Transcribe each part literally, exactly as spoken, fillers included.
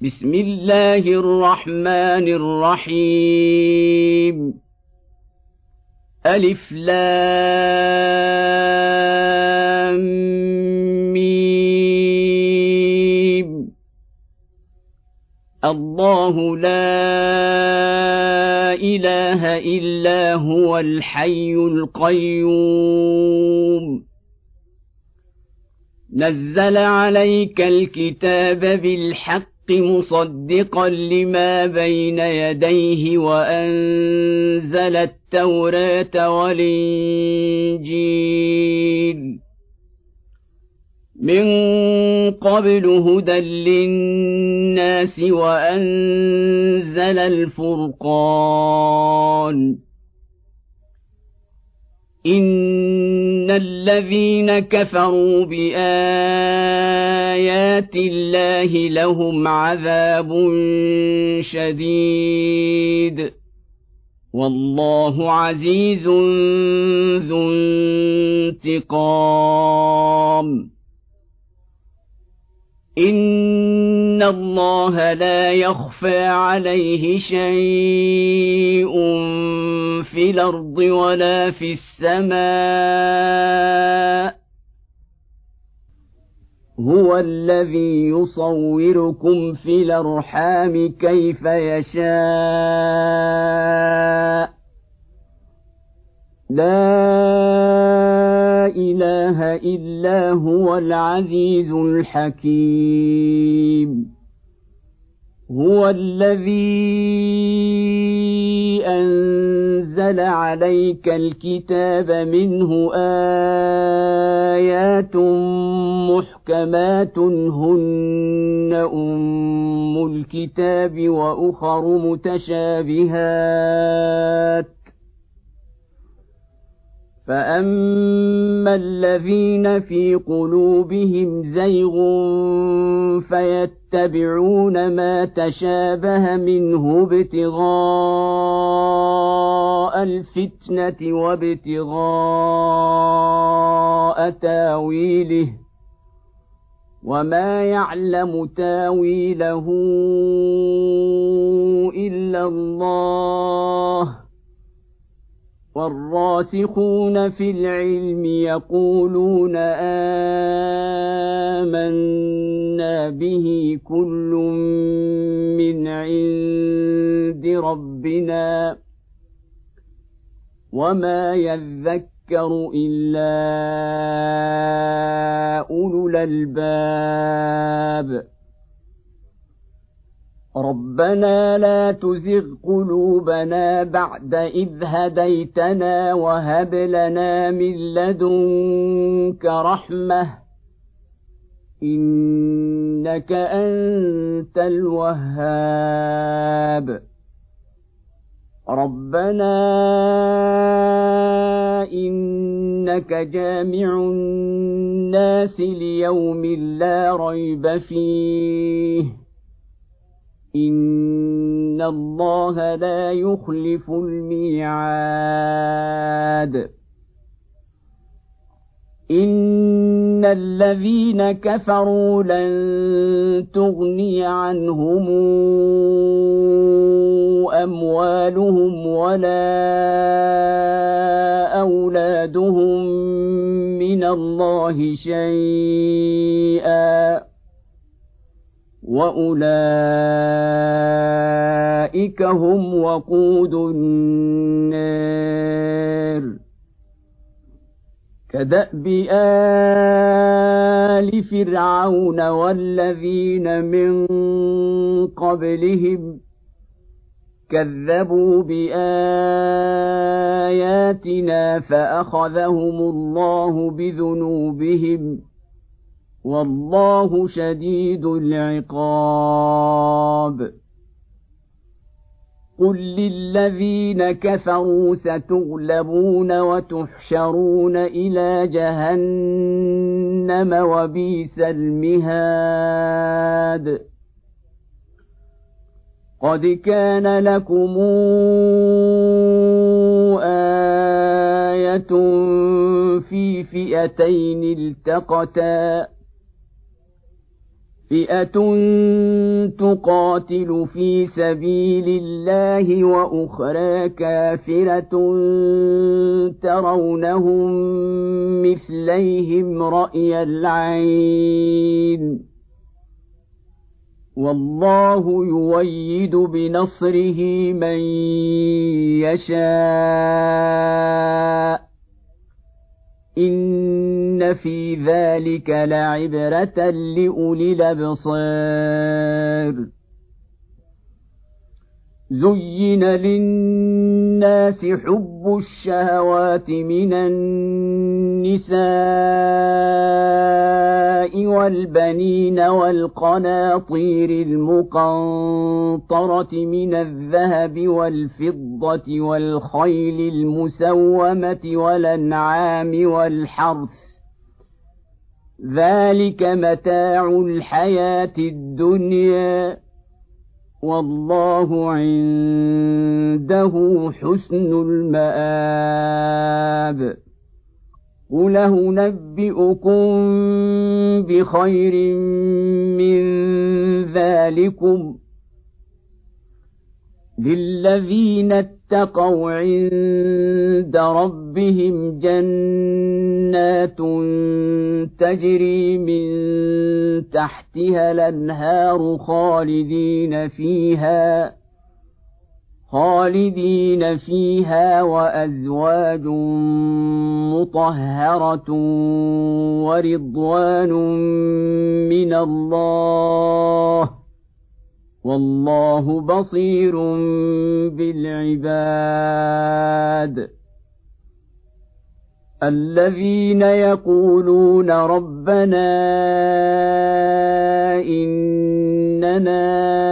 بسم الله الرحمن الرحيم ألف لام ميم الله لا إله إلا هو الحي القيوم نزل عليك الكتاب بالحق مصدقا لما بين يديه وأنزل التوراة والإنجيل من قبل هدى للناس وأنزل الفرقان إن الذين كفروا بآيات الله لهم عذاب شديد والله عزيز ذو انتقام إن الله لا يخفى عليه شيء في الأرض ولا في السماء هو الذي يصوركم في الأرحام كيف يشاء لا إله إلا هو العزيز الحكيم هو الذي أنزل عليك الكتاب منه آيات محكمات هن أم الكتاب وأخر متشابهات فأما الذين في قلوبهم زيغ فيتبعون ما تشابه منه ابتغاء الفتنة وابتغاء تاويله وما يعلم تاويله إلا الله والراسخون في العلم يقولون آمنا به كل من عند ربنا وما يذكر إلا أولو الألباب ربنا لا تزغ قلوبنا بعد إذ هديتنا وهب لنا من لدنك رحمة إنك أنت الوهاب ربنا إنك جامع الناس ليوم لا ريب فيه إن الله لا يخلف الميعاد إن الذين كفروا لن تغني عنهم أموالهم ولا أولادهم من الله شيئا وأولئك هم وقود النار كدأب آل فرعون والذين من قبلهم كذبوا بآياتنا فأخذهم الله بذنوبهم والله شديد العقاب قل للذين كفروا ستغلبون وتحشرون إلى جهنم وبئس المهاد قد كان لكم آية في فئتين التقتا فئة تقاتل في سبيل الله وأخرى كافرة ترونهم مثليهم رأي العين والله يؤيد بنصره من يشاء إن في ذلك لعبرة لأولي الأبصار زين للناس حب الشهوات من النساء والبنين والقناطير المقنطرة من الذهب والفضة والخيل المسومة والأنعام والحرث ذلك متاع الحياة الدنيا والله عنده حسن المآب قل أنبئكم بخير من ذلكم للذين اتقوا عند ربهم جنات تجري من تحتها الأنهار خالدين فيها خالدين فيها وأزواج مطهرة ورضوان من الله والله بصير بالعباد الذين يقولون ربنا إننا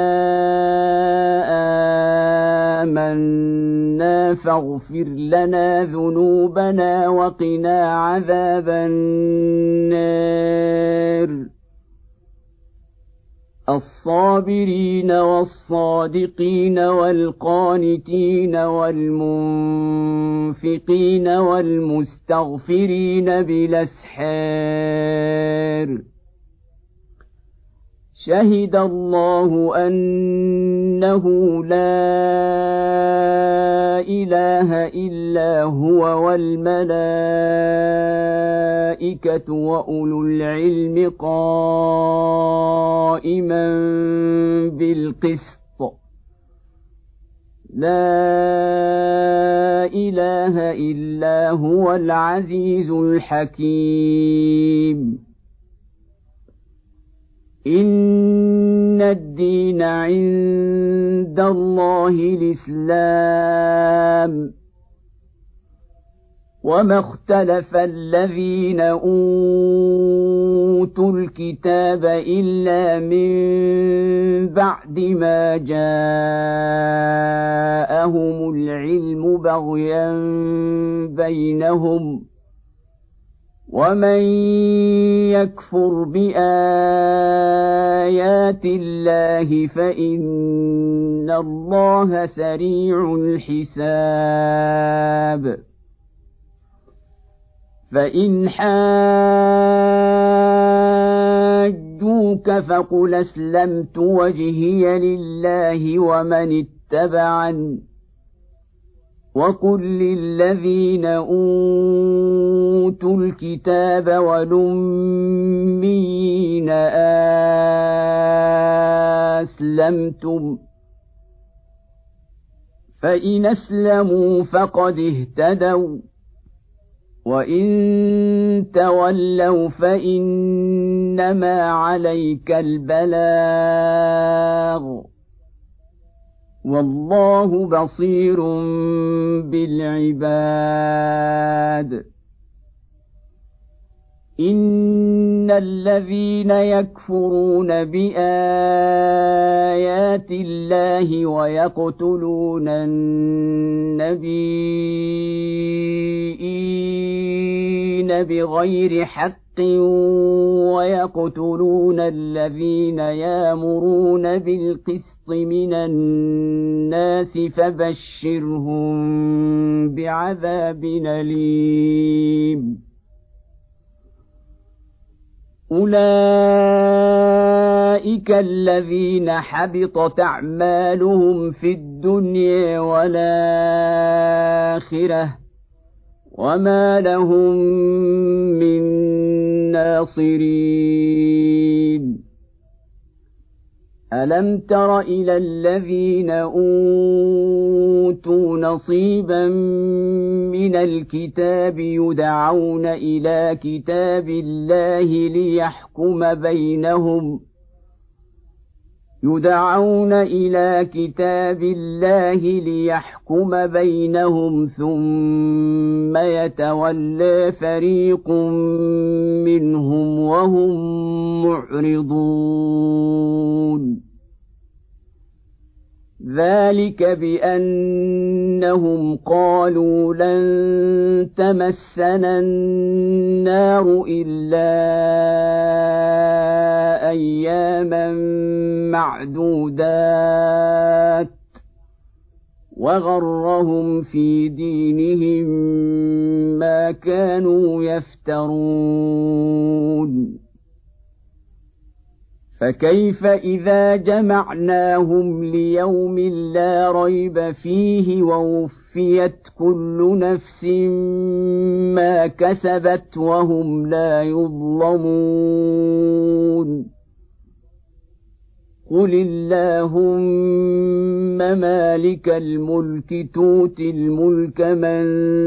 آمنا فاغفر لنا ذنوبنا وقنا عذاب النار الصابرين والصادقين والقانتين والمنفقين والمستغفرين بالأسحار شهد الله أنه لا إله إلا هو والملائكة وأولو العلم قائما بالقسط لا إله إلا هو العزيز الحكيم إن الدين عند الله الإسلام وما اختلف الذين أوتوا الكتاب إلا من بعد ما جاءهم العلم بغيا بينهم ومن يكفر بآيات الله فإن الله سريع الحساب فإن حاجوك فقل أسلمت وجهي لله ومن اتبعني وقل للذين أوتوا الكتاب والأميين أسلمتم فإن أسلموا فقد اهتدوا وإن تولوا فإنما عليك البلاغ والله بصير بالعباد إن الذين يكفرون بآيات الله ويقتلون النبيين بغير حق ويقتلون الذين يأمرون بالقسط من الناس فبشرهم بعذاب أليم أولئك الذين حبطت أعمالهم في الدنيا والآخرة وما لهم من ناصرين ألم تر إلى الذين أوتوا نصيبا من الكتاب يدعون إلى كتاب الله ليحكم بينهم يدعون إلى كتاب الله ليحكم بينهم ثم يتولى فريق منهم وهم معرضون ذلك بأنهم قالوا لن تمسنا النار إلا أياما معدودات وغرهم في دينهم ما كانوا يفترون فكيف إذا جمعناهم ليوم لا ريب فيه ووفيت كل نفس ما كسبت وهم لا يظلمون قل اللهم مالك الملك تؤتي الملك من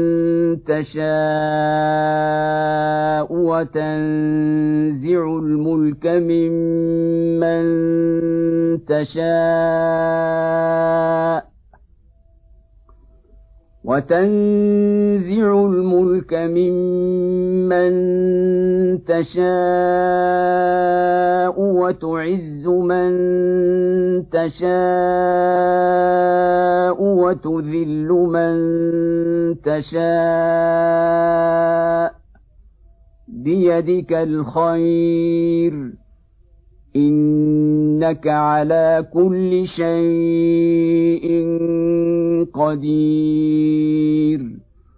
تشاء وتنزع الملك ممن تشاء وتنزع الملك ممن تشاء وتعز من تشاء وتذل من تشاء بيدك الخير إنك على كل شيء قدير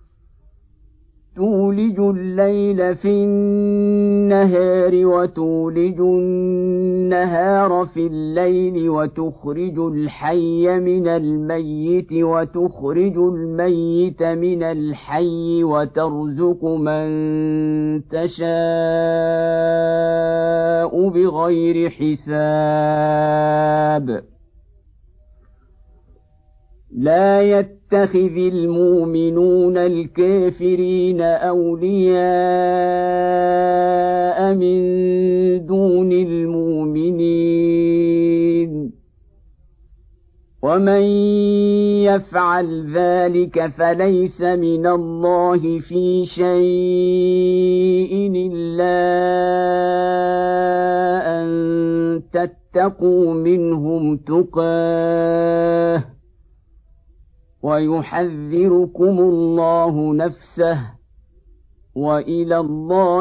تولج الليل في النهار وتولج النهار في الليل وتخرج الحي من الميت وتخرج الميت من الحي وترزق من تشاء بغير حساب لا يتخذ المؤمنون الكافرين أولياء من دون المؤمنين ومن يفعل ذلك فليس من الله في شيء إلا أن تتقوا منهم تقاه ويحذركم الله نفسه وإلى الله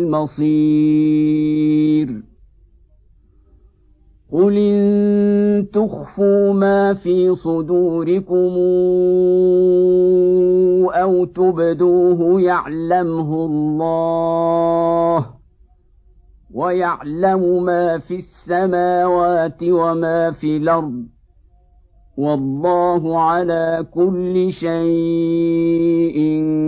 المصير قل إن تخفوا ما في صدوركم أو تبدوه يعلمه الله ويعلم ما في السماوات وما في الأرض والله على كل شيء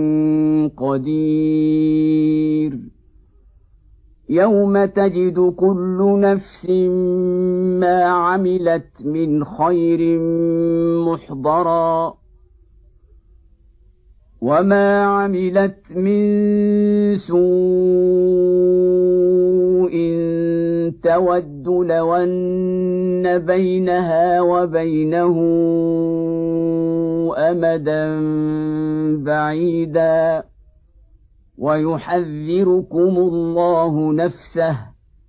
قدير يوم تجد كل نفس ما عملت من خير محضرا وما عملت من سوء تود لو أن بينها وبينه أمدا بعيدا ويحذركم الله نفسه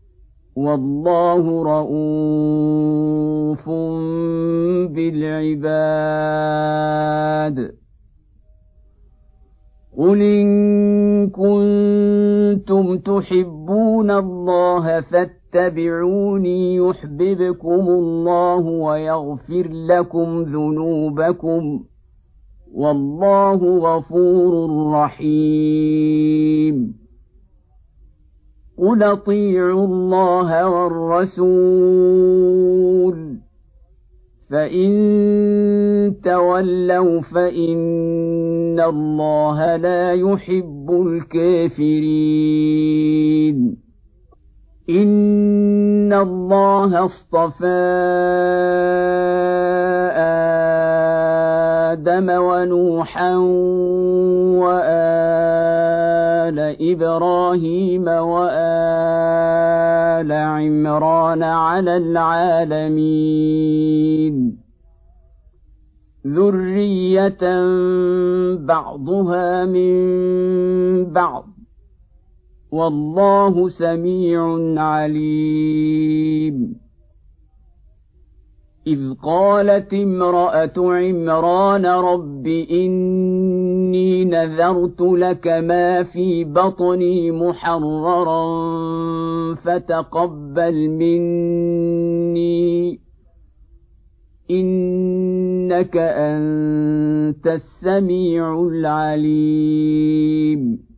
والله رءوف بالعباد قل إن كنتم تحبون الله فاتبعوني يحببكم الله ويغفر لكم ذنوبكم والله غفور رحيم قل اطيعوا الله والرسول فإن تولوا فإن الله لا يحب الكافرين إن الله اصطفى آدم ونوحا وآل إبراهيم وآل عمران على العالمين ذرية بعضها من بعض والله سميع عليم إذ قالت امرأة عمران رب إني نذرت لك ما في بطني محررا فتقبل مني إنك أنت السميع العليم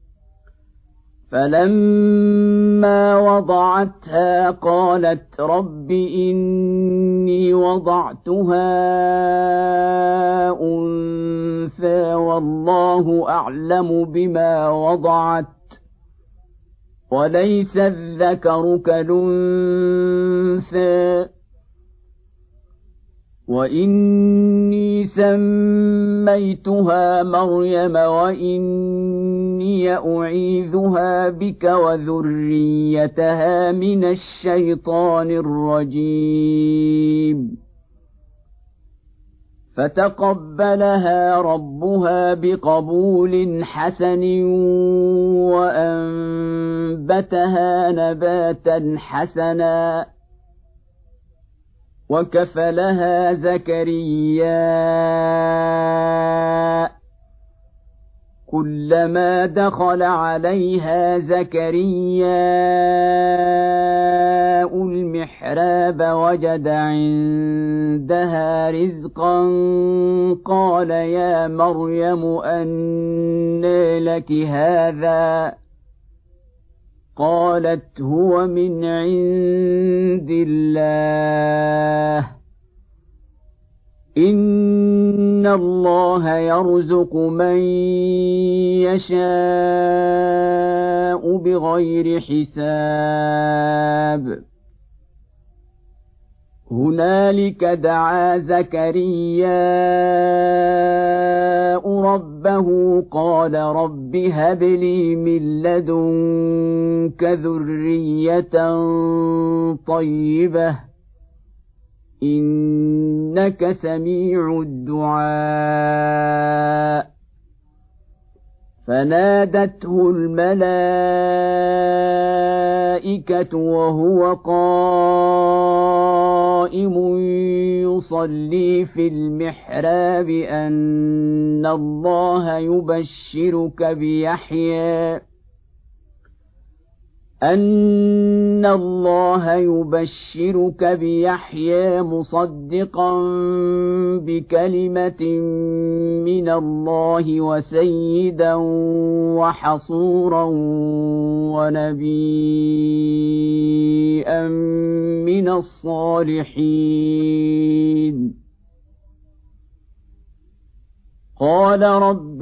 فلما وضعتها قالت رب إني وضعتها أنثى والله أعلم بما وضعت وليس الذكر كالأنثى وإني سميتها مريم وإني أعيذها بك وذريتها من الشيطان الرجيم فتقبلها ربها بقبول حسن وأنبتها نباتا حسنا وكفلها زكريا كلما دخل عليها زكريا المحراب وجد عندها رزقا قال يا مريم أنى لك هذا قالت هو من عند الله إن الله يرزق من يشاء بغير حساب هنالك دعا زكرياء ربه قال رب هب لي من لدنك ذرية طيبة إنك سميع الدعاء فنادته الملائكة وهو قائم يصلي في المحراب أن الله يبشرك بيحيى أن الله يبشرك بيحيى مصدقا بكلمة من الله وسيدا وحصورا ونبيا من الصالحين قال رب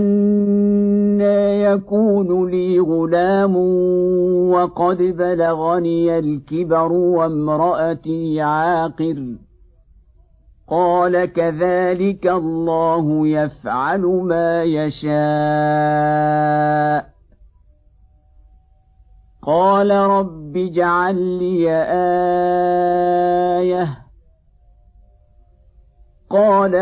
أنى يكون لي غلام وقد بلغني الكبر وامرأتي عاقر قال كذلك الله يفعل ما يشاء قال رب اجعل لي آية قال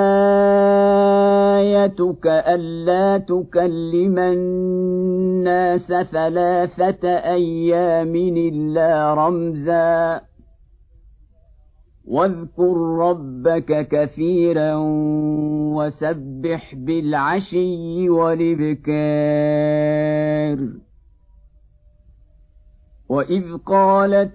آيتك ألا تكلم الناس ثلاثة أيام إلا رمزا واذكر ربك كثيرا وسبح بالعشي والإبكار وإذ قالت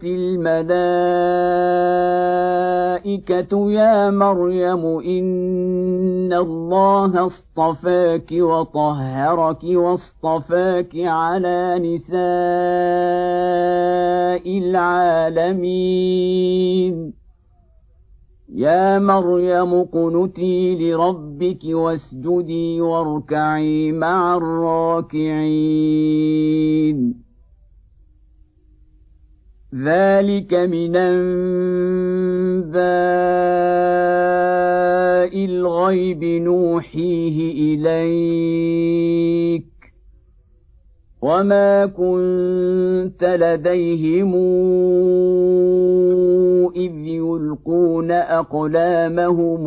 الملائكة يا مريم إن إن الله اصطفاك وطهرك واصطفاك على نساء العالمين يا مريم اقنتي لربك واسجدي واركعي مع الراكعين ذلك من أنباء الغيب نوحيه إليك وما كنت لديهم إذ يلقون أقلامهم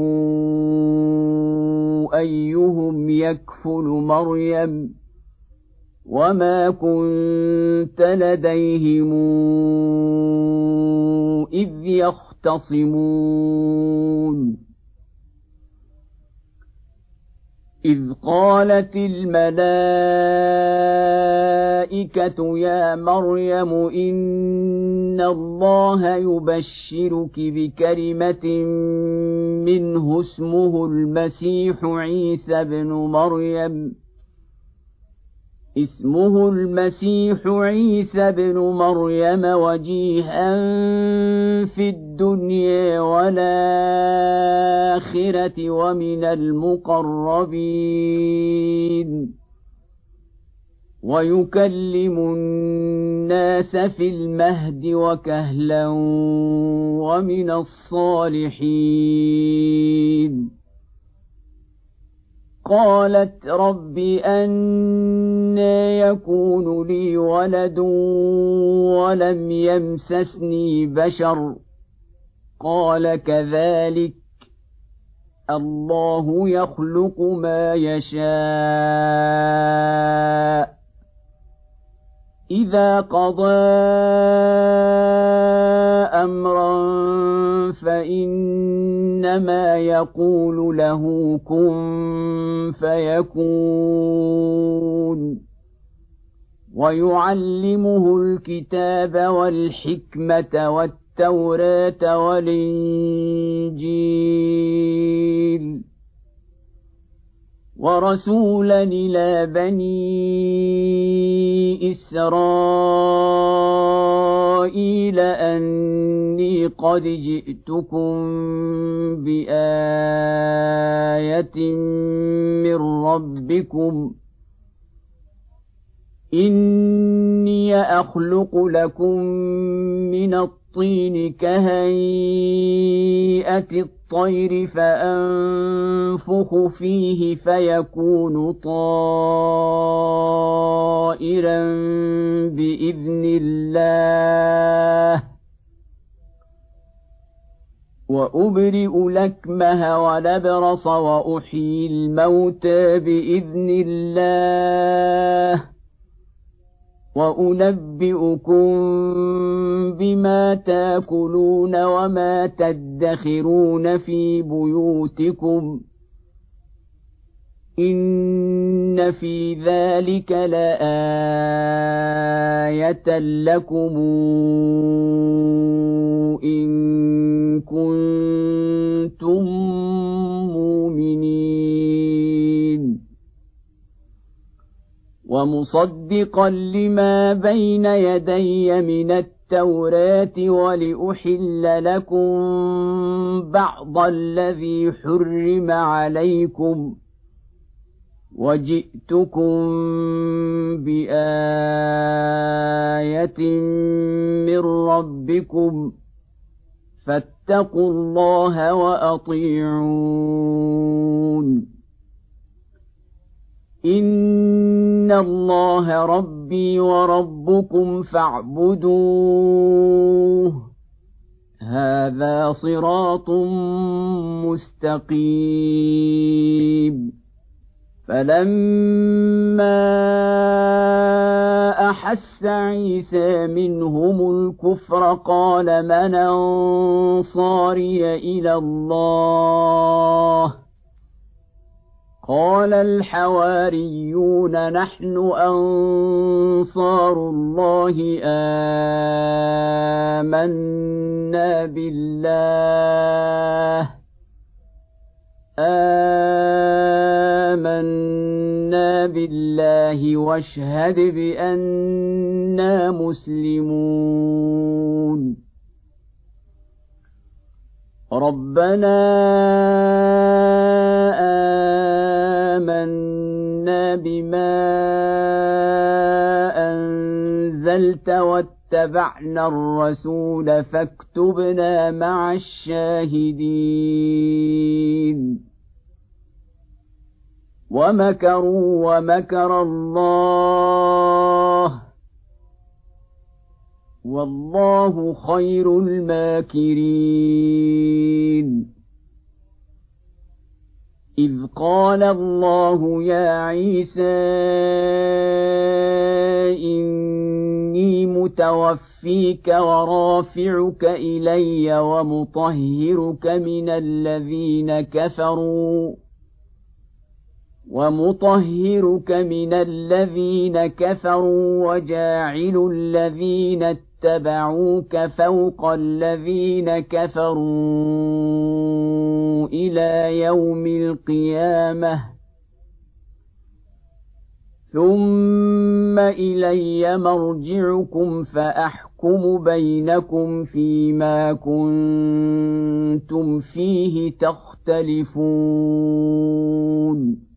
أيهم يكفل مريم وما كنت لديهم إذ يختصمون إذ قالت الملائكة يا مريم إن الله يبشرك بكلمة منه اسمه المسيح عيسى بن مريم اسمه المسيح عيسى بن مريم وجيها في الدنيا والآخرة ومن المقربين ويكلم الناس في المهد وكهلا ومن الصالحين قالت رب أنى يكون لي ولد ولم يمسسني بشر قال كذلك الله يخلق ما يشاء إذا قضى أمرا فإنما يقول له كن فيكون ويعلمه الكتاب والحكمة والتوراة والإنجيل ورسولا إلى بني إسرائيل أني قد جئتكم بآية من ربكم إني أخلق لكم من الطين كهيئة الطير فأنفخ فيه فيكون طائرا بإذن الله وأبرئ الأكمه والأبرص وأحيي الموتى بإذن الله وأنبئكم بما تأكلون وما تدخرون في بيوتكم إن في ذلك لآية لكم إن كنتم مؤمنين ومصدقا لما بين يدي من التوراة ولأحل لكم بعض الذي حرم عليكم وجئتكم بآية من ربكم فاتقوا الله وأطيعون إن الله ربي وربكم فاعبدوه هذا صراط مستقيم فلما أحس عيسى منهم الكفر قال من أنصاري إلى الله قال الحواريون نحن أنصار الله آمنا بالله آمنا بالله واشهد بأننا مسلمون ربنا آمنا بما أنزلت واتبعنا الرسول فاكتبنا مع الشاهدين ومكروا ومكر الله والله خير الماكرين إذ قال الله يا عيسى إني متوفيك ورافعك إلي ومطهرك من الذين كفروا ومطهرك من الذين كفروا وجاعل الذين اتبعوك فوق الذين كفروا إلى يوم القيامة ثم إلي مرجعكم فأحكم بينكم فيما كنتم فيه تختلفون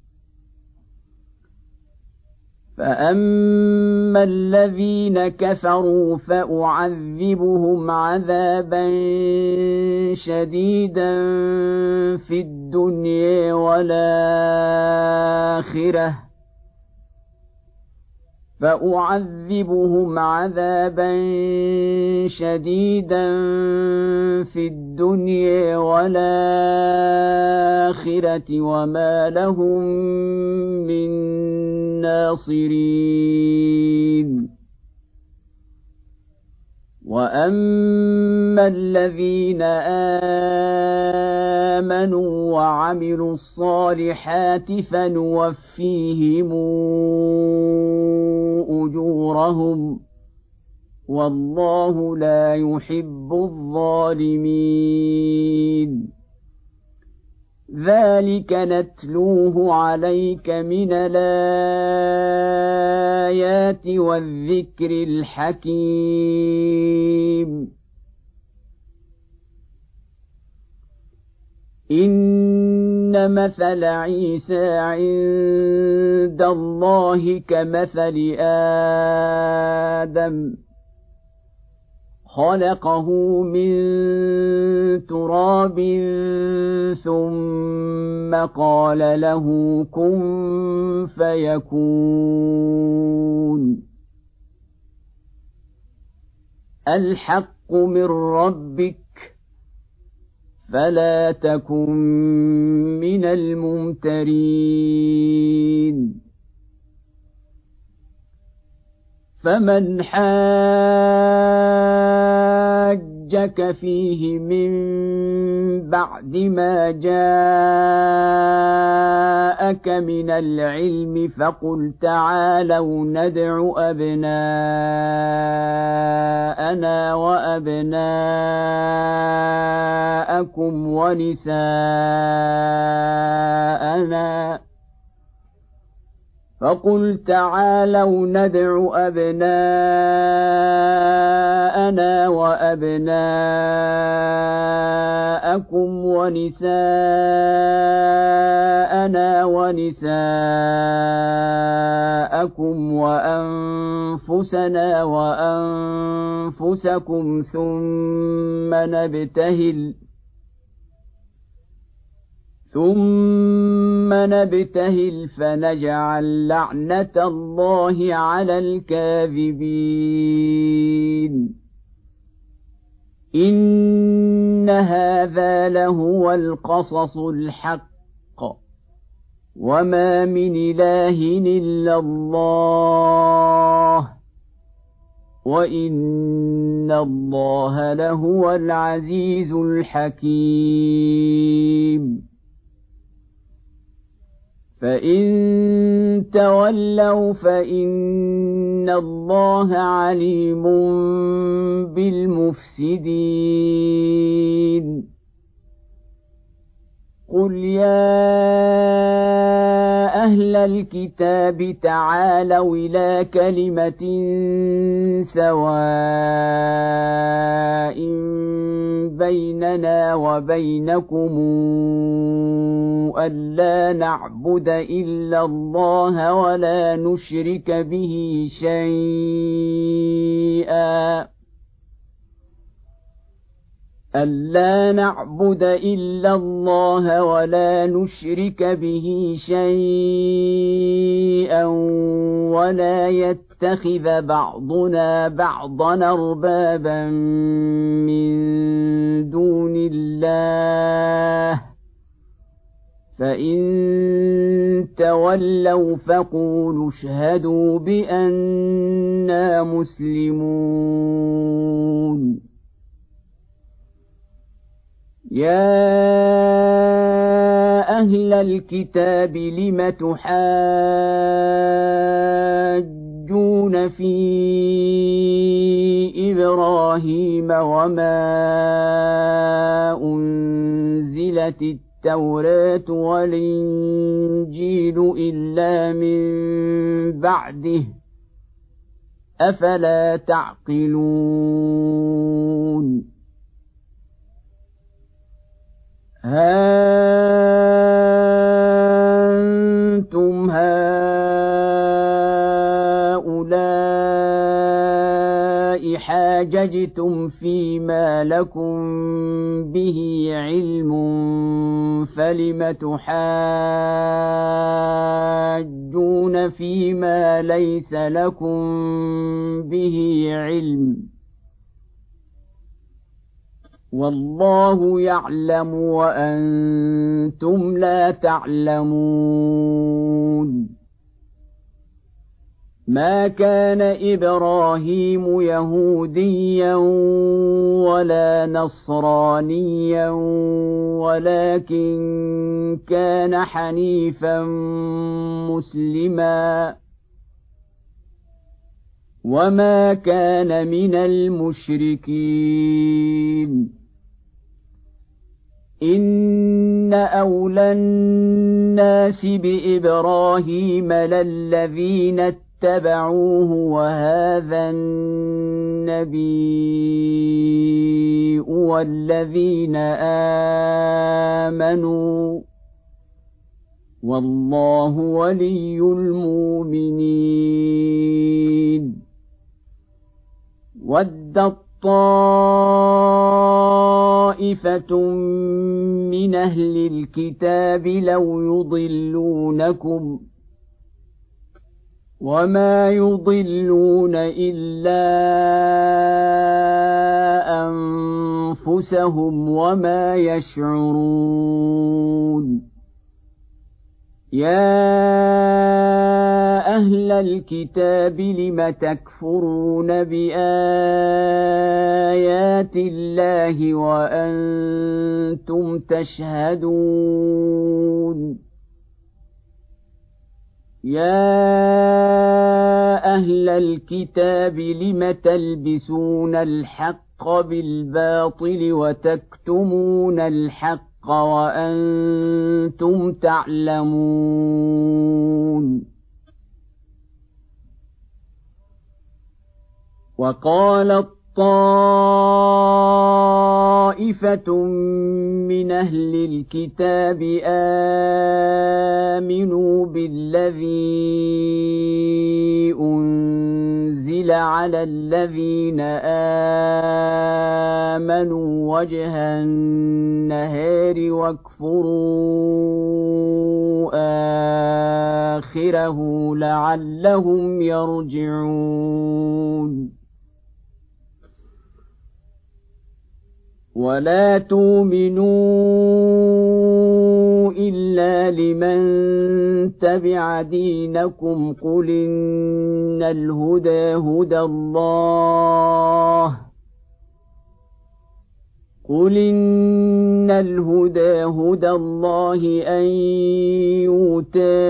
فأما الذين كفروا فأعذبهم عذابا شديدا في الدنيا والآخرة فأعذبهم عذابا شديدا في الدنيا والآخرة وما لهم من ناصرين وأما الذين آمنوا وعملوا الصالحات فنوفيهم أجورهم والله لا يحب الظالمين ذلك نتلوه عليك من الآيات والذكر الحكيم إن مثل عيسى عند الله كمثل آدم خلقه من تراب ثم قال له كن فيكون الحق من ربك فلا تكن من الممترين فمن حاجك فيه من بعد ما جاءك من العلم فقل تعالوا ندع أبناءنا وأبناءكم ونساءنا فقل تعالوا ندع أبناءنا وأبناءكم ونساءنا ونساءكم وأنفسنا وأنفسكم ثم نبتهل ثم نبتهل فنجعل لعنة الله على الكاذبين إن هذا لهو القصص الحق وما من إله إلا الله وإن الله لهو العزيز الحكيم فإن تولوا فإن الله عليم بالمفسدين قل يا أهل الكتاب تعالوا إلى كلمة سواء بيننا وبينكم ألا نعبد إلا الله ولا نشرك به شيئا ألا نعبد إلا الله ولا نشرك به شيئا ولا يتخذ بعضنا بعضا أربابا من دون الله فإن تولوا فقولوا اشهدوا بأننا مسلمون يا أهل الكتاب لم تحاجون في إبراهيم وما أنزلت التوراة والإنجيل إلا من بعده أفلا تعقلون ها أنتم هؤلاء حاججتم فيما لكم به علم فلم تحاجون فيما ليس لكم به علم والله يعلم وأنتم لا تعلمون ما كان إبراهيم يهوديا ولا نصرانيا ولكن كان حنيفا مسلما وما كان من المشركين إن أولى الناس بإبراهيم للذين اتبعوه وهذا النبي والذين آمنوا والله ولي المؤمنين ودت طائفة من أهل الكتاب لو يضلونكم وما يضلون إلا أنفسهم وما يشعرون يا أهل الكتاب لم تكفرون بآيات الله وأنتم تشهدون يا أهل الكتاب لم تلبسون الحق بالباطل وتكتمون الحق وأنتم تعلمون وقالت طائفة من أهل الكتاب آمنوا بالذي أنزل على الذين آمنوا وجه النهار واكفروا آخره لعلهم يرجعون ولا تؤمنوا إلا لمن تبع دينكم قل إن الهدى هدى الله قل إن الهدى هدى الله أن يؤتى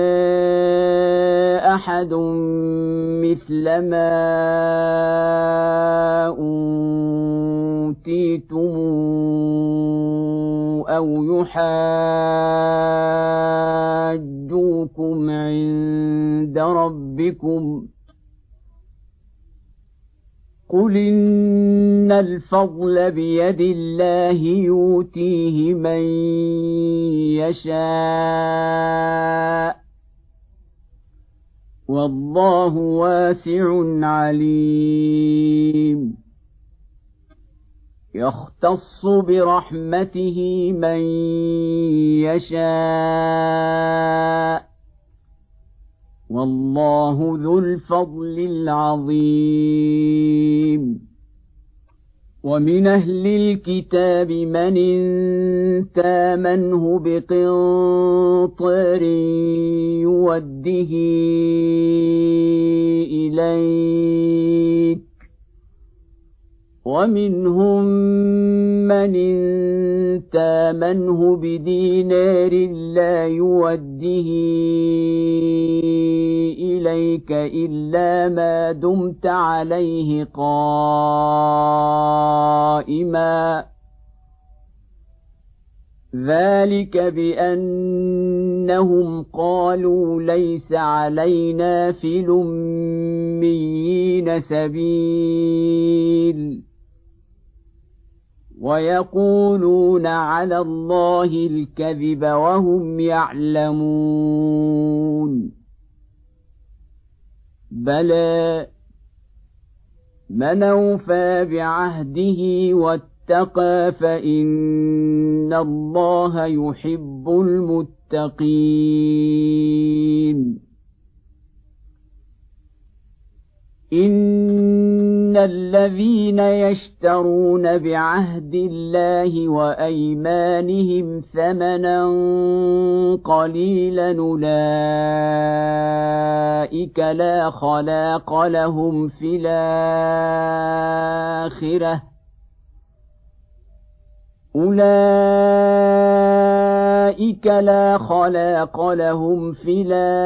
أحد مثل ما أوتيتم أو يحاجوكم عند ربكم قل إن الفضل بيد الله يؤتيه من يشاء والله واسع عليم يختص برحمته من يشاء والله ذو الفضل العظيم ومن أهل الكتاب من إن تامنه بقنطار يوده إليك ومنهم من إن تامنه بدينار لا يوده إليك إلا ما دمت عليه قائما ذلك بأنهم قالوا ليس علينا في الأميين سبيل ويقولون على الله الكذب وهم يعلمون بلى من أوفى بعهده واتقى فإن الله يحب المتقين إن الذين يشترون بعهد الله وأيمانهم ثمنا قليلا أولئك لا خلاق لهم في الآخرة أولئك لا خلاق لهم في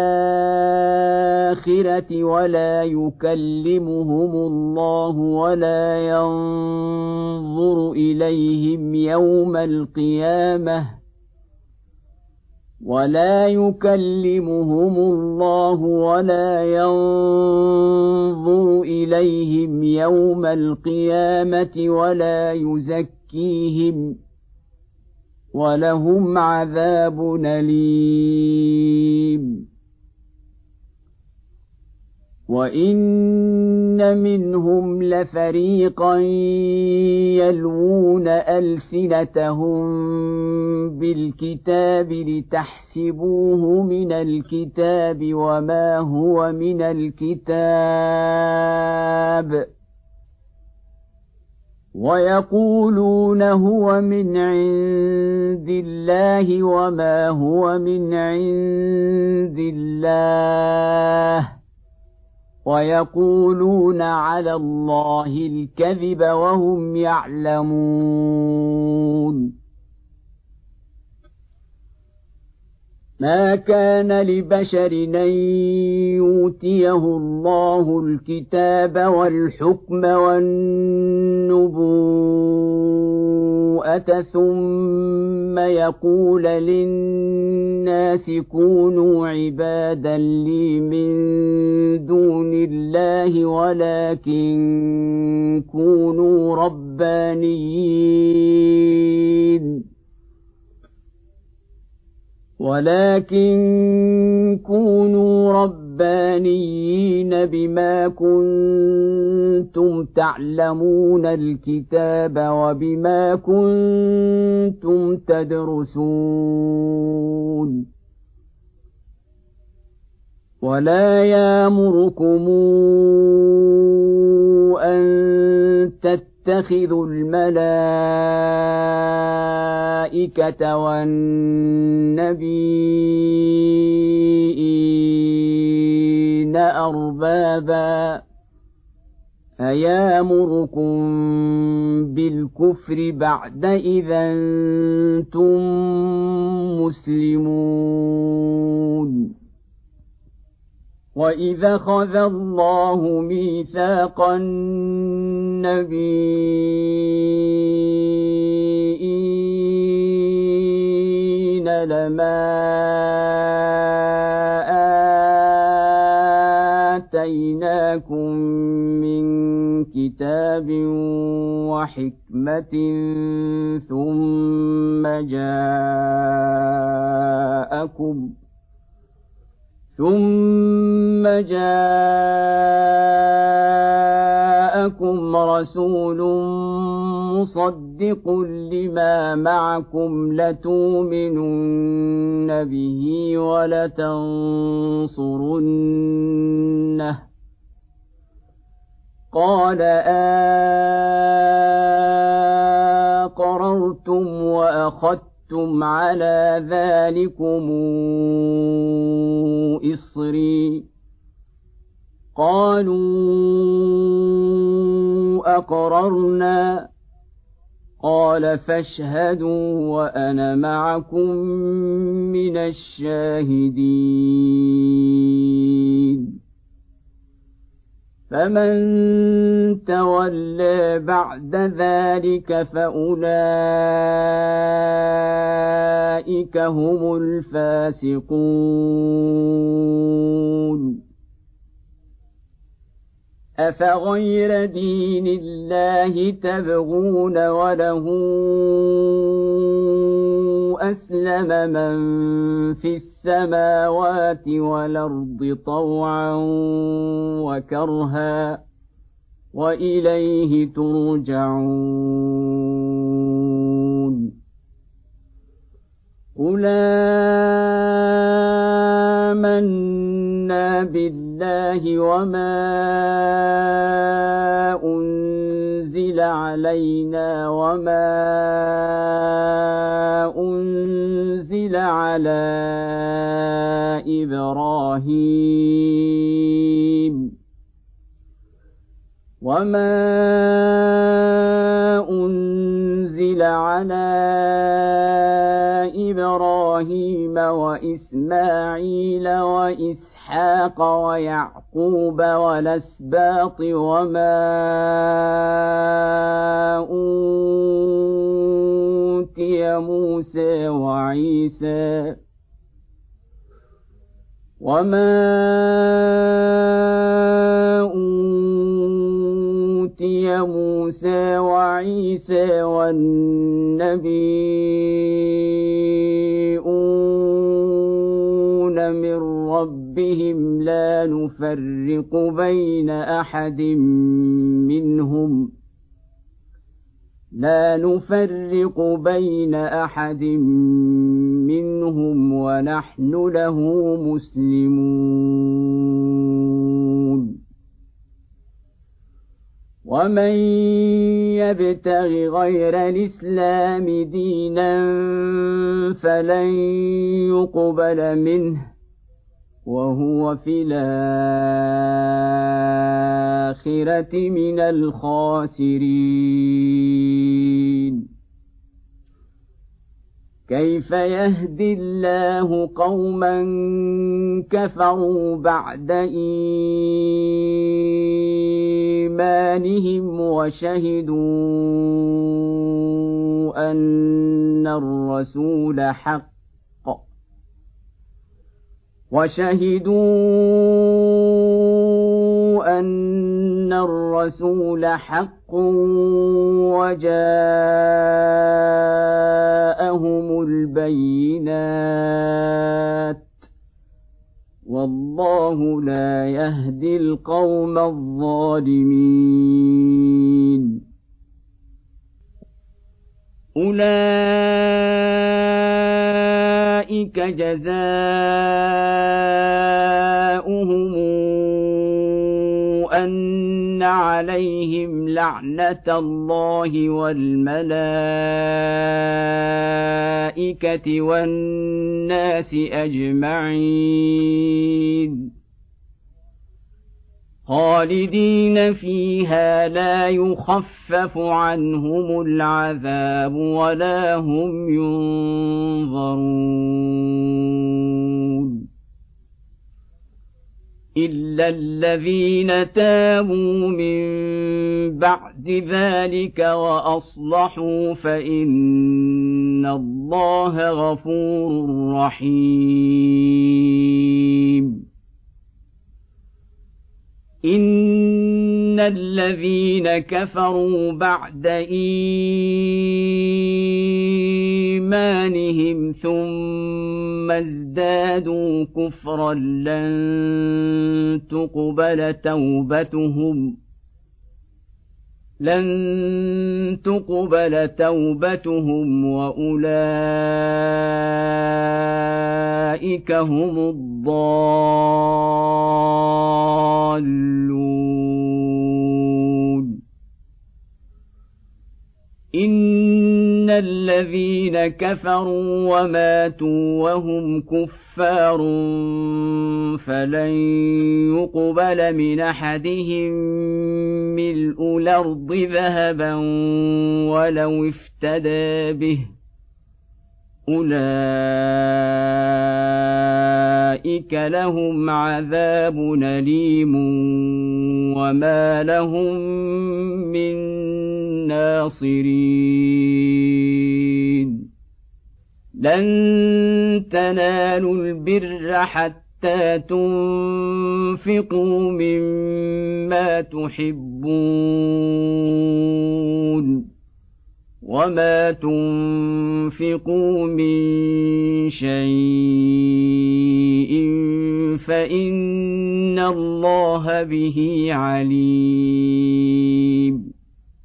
الآخرة ولا يكلمهم الله ولا ينظر إليهم يوم القيامة ولا يكلمهم الله ولا ينظر إليهم يوم القيامة ولا يزكيهم ولهم عذاب أليم وإن منهم لفريقا يلوون ألسنتهم بالكتاب لتحسبوه من الكتاب وما هو من الكتاب ويقولون هو من عند الله وما هو من عند الله ويقولون على الله الكذب وهم يعلمون ما كان لبشر أن يؤتيه الله الكتاب والحكم والنبوءة ثم يقول للناس كونوا عبادا لي من دون الله ولكن كونوا ربانيين ولكن كونوا ربانيين بما كنتم تعلمون الكتاب وبما كنتم تدرسون ولا يأمركم أن تتخذوا الملائكة والنبيين أربابا أيامركم بالكفر بعد إذا أنتم مسلمون وإذا أخذ الله ميثاق النبيين مثل ما آتيناكم من كتاب وحكمة ثم جاءكم ثم جاءكم رسول مصدق لما معكم لتؤمنن به ولتنصرنه قال أقررتم وأخذتم على ذلكم إصري قالوا أقررنا قال فاشهدوا وأنا معكم من الشاهدين فمن تولى بعد ذلك فأولئك هم الفاسقون أفغير دين الله تبغون وله أسلم من في السماوات والأرض طوعا وكرها وإليه ترجعون قل آمنا بالله وما أنزل علينا وما أنزل على إبراهيم وما أنزل على إبراهيم وإسماعيل وإسحاق ويعقوب والأسباط وما أوتي موسى وعيسى وما أوتي موسى وعيسى والنبيون من ربهم لا نفرق بين أحد منهم لا نفرق بين أحد منهم ونحن له مسلمون ومن يبتغ غير الإسلام دينا فلن يقبل منه وهو في الآخرة من الخاسرين كيف يهدي الله قوما كفروا بعد إيمانهم وشهدوا أن الرسول حق وشهدوا أن الرسول حق وجاءهم البينات والله لا يهدي القوم الظالمين أولئك جزاؤهم أن عليهم لعنة الله والملائكة والناس أجمعين خالدين فيها لا يخفف عنهم العذاب ولا هم ينظرون إلا الذين تابوا من بعد ذلك وأصلحوا فإن الله غفور رحيم. إن الذين كفروا بعد إيمانهم ثم ازدادوا كفرا لن تقبل توبتهم لن تقبل توبتهم وأولئك هم الضالون. إن الذين كفروا وماتوا وهم كفار فلن يقبل من أحدهم ملء الأرض ذهبا ولو افتدى به أولئك لهم عذاب أليم وما لهم من ناصرين. لن تنالوا البر حتى تنفقوا مما تحبون وما تنفقوا من شيء فإن الله به عليم.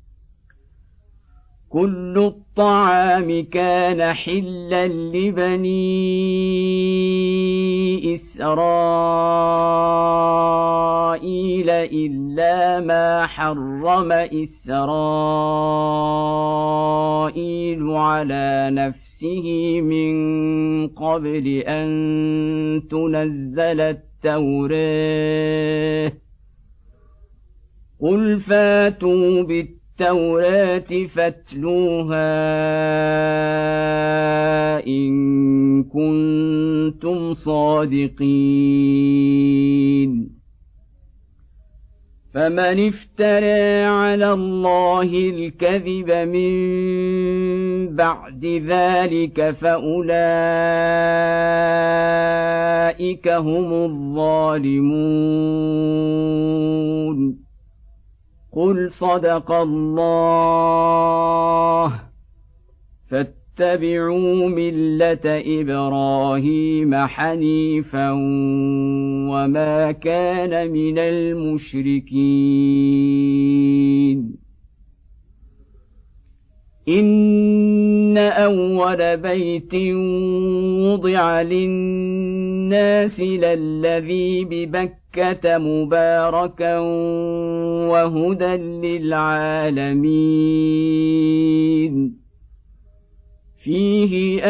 كل الطعام كان حلا لبني إسرائيل إلا ما حرم إسرائيل على نفسه من قبل أن تنزل التوراة قل فاتوا بالتوراة التوراة فاتلوها إن كنتم صادقين. فمن افترى على الله الكذب من بعد ذلك فأولئك هم الظالمون. قل صدق الله فاتبعوا ملة إبراهيم حنيفا وما كان من المشركين. إن أول بيت وضع للناس للذي ببكة مباركا وهدى للعالمين فيه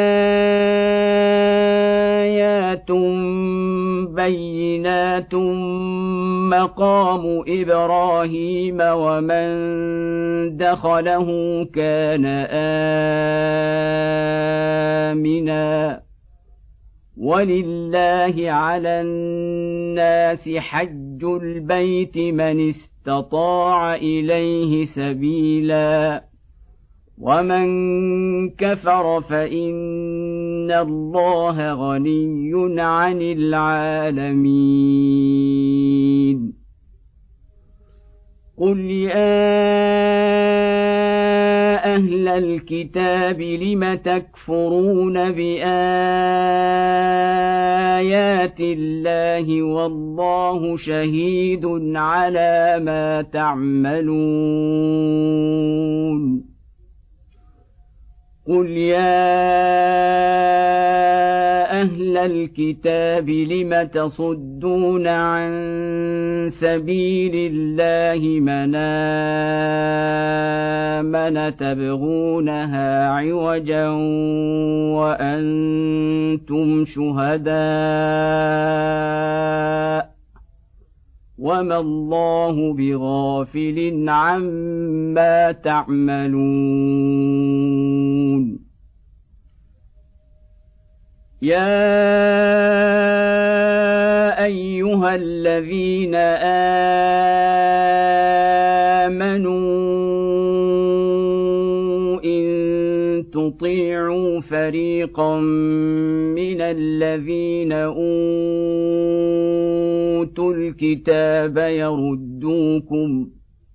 آيات بينات مقام إبراهيم ومن دخله كان آمنا ولله على الناس حج البيت من استطاع إليه سبيلا ومن كفر فإن الله غني عن العالمين. قل يا أهل الكتاب لم تكفرون بآيات الله والله شهيد على ما تعملون. قل يا أهل الكتاب لم تصدون عن سبيل الله من آمن تبغونها عوجا وأنتم شهداء وما الله بغافل عما تعملون. يا أيها أيها الذين آمنوا إن تطيعوا فريقا من الذين أوتوا الكتاب يردوكم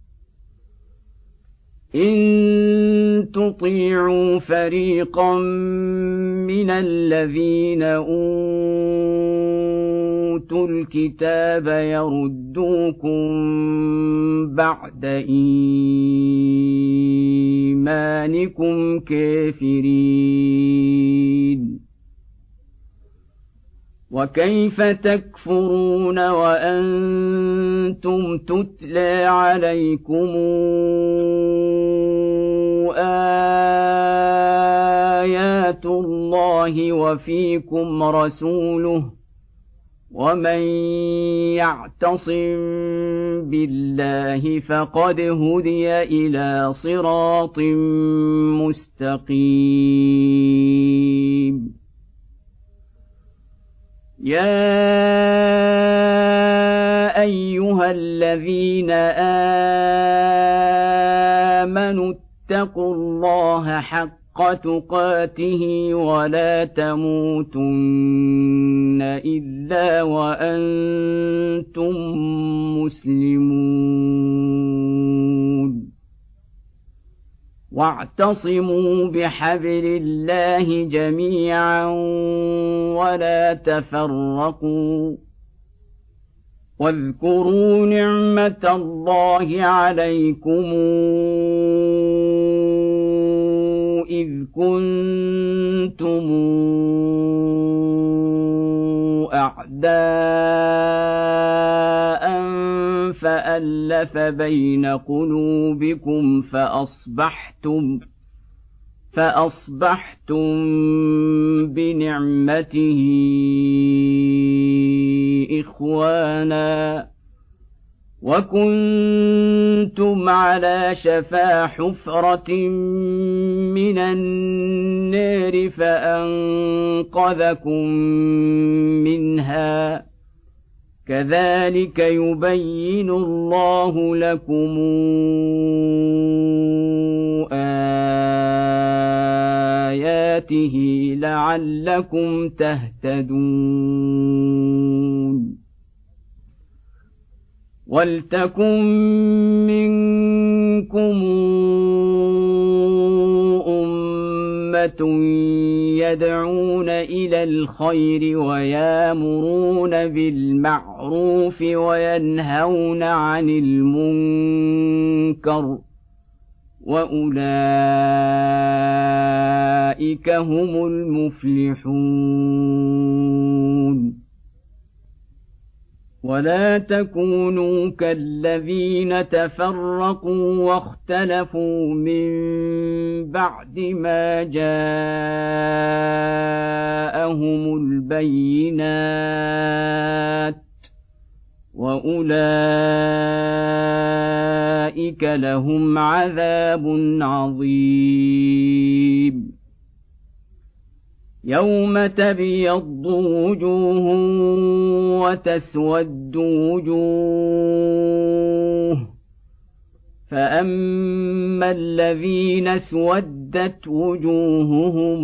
إن تطيعوا فريقا من الذين أوتوا الكتاب يردوكم بعد إيمانكم كافرين وكيف تكفرون وأنتم تتلى عليكم آيات الله وفيكم رسوله ومن يعتصم بالله فقد هدي إلى صراط مستقيم يا أيها الذين آمنوا اتقوا الله حق تقاته ولا تموتن إلا وأنتم مسلمون واعتصموا بحبل الله جميعا ولا تفرقوا واذكروا نعمة الله عليكم إذ كنتم أعداء فألف بين قلوبكم فأصبحتم فأصبحتم بنعمته إخوانا وكنتم على شفا حفرة من النار فأنقذكم منها كذلك يبين الله لكم آياته لعلكم تهتدون ولتكن منكم أمة يدعون إلى الخير ويامرون بالمعروف وينهون عن المنكر وأولئك هم المفلحون ولا تكونوا كالذين تفرقوا واختلفوا من بعد ما جاءهم البينات وأولئك لهم عذاب عظيم يوم تبيض وجوه وتسود وجوه فأما الذين اسودت وجوههم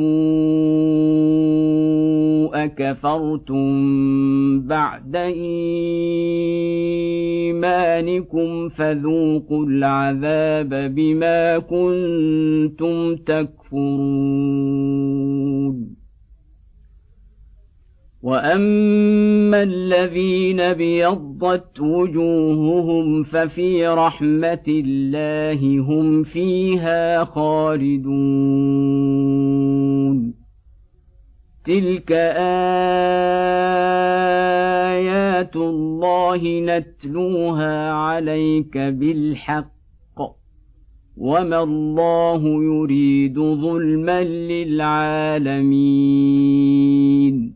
أكفرتم بعد إيمانكم فذوقوا العذاب بما كنتم تكفرون وأما الذين بيضت وجوههم ففي رحمة الله هم فيها خالدون تلك آيات الله نتلوها عليك بالحق وما الله يريد ظلما للعالمين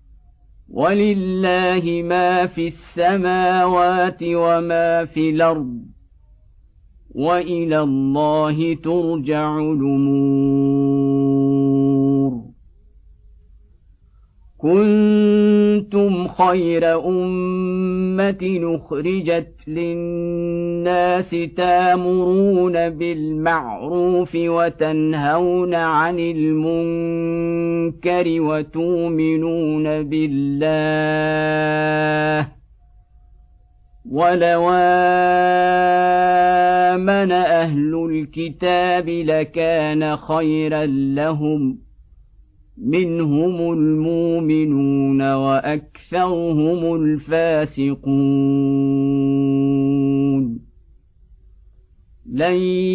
ولله ما في السماوات وما في الأرض وإلى الله ترجع الأمور كنتم كنتم خير أمة أخرجت للناس تأمرون بالمعروف وتنهون عن المنكر وتؤمنون بالله ولو آمن أهل الكتاب لكان خيرا لهم منهم المؤمنون وأكثرهم الفاسقون لن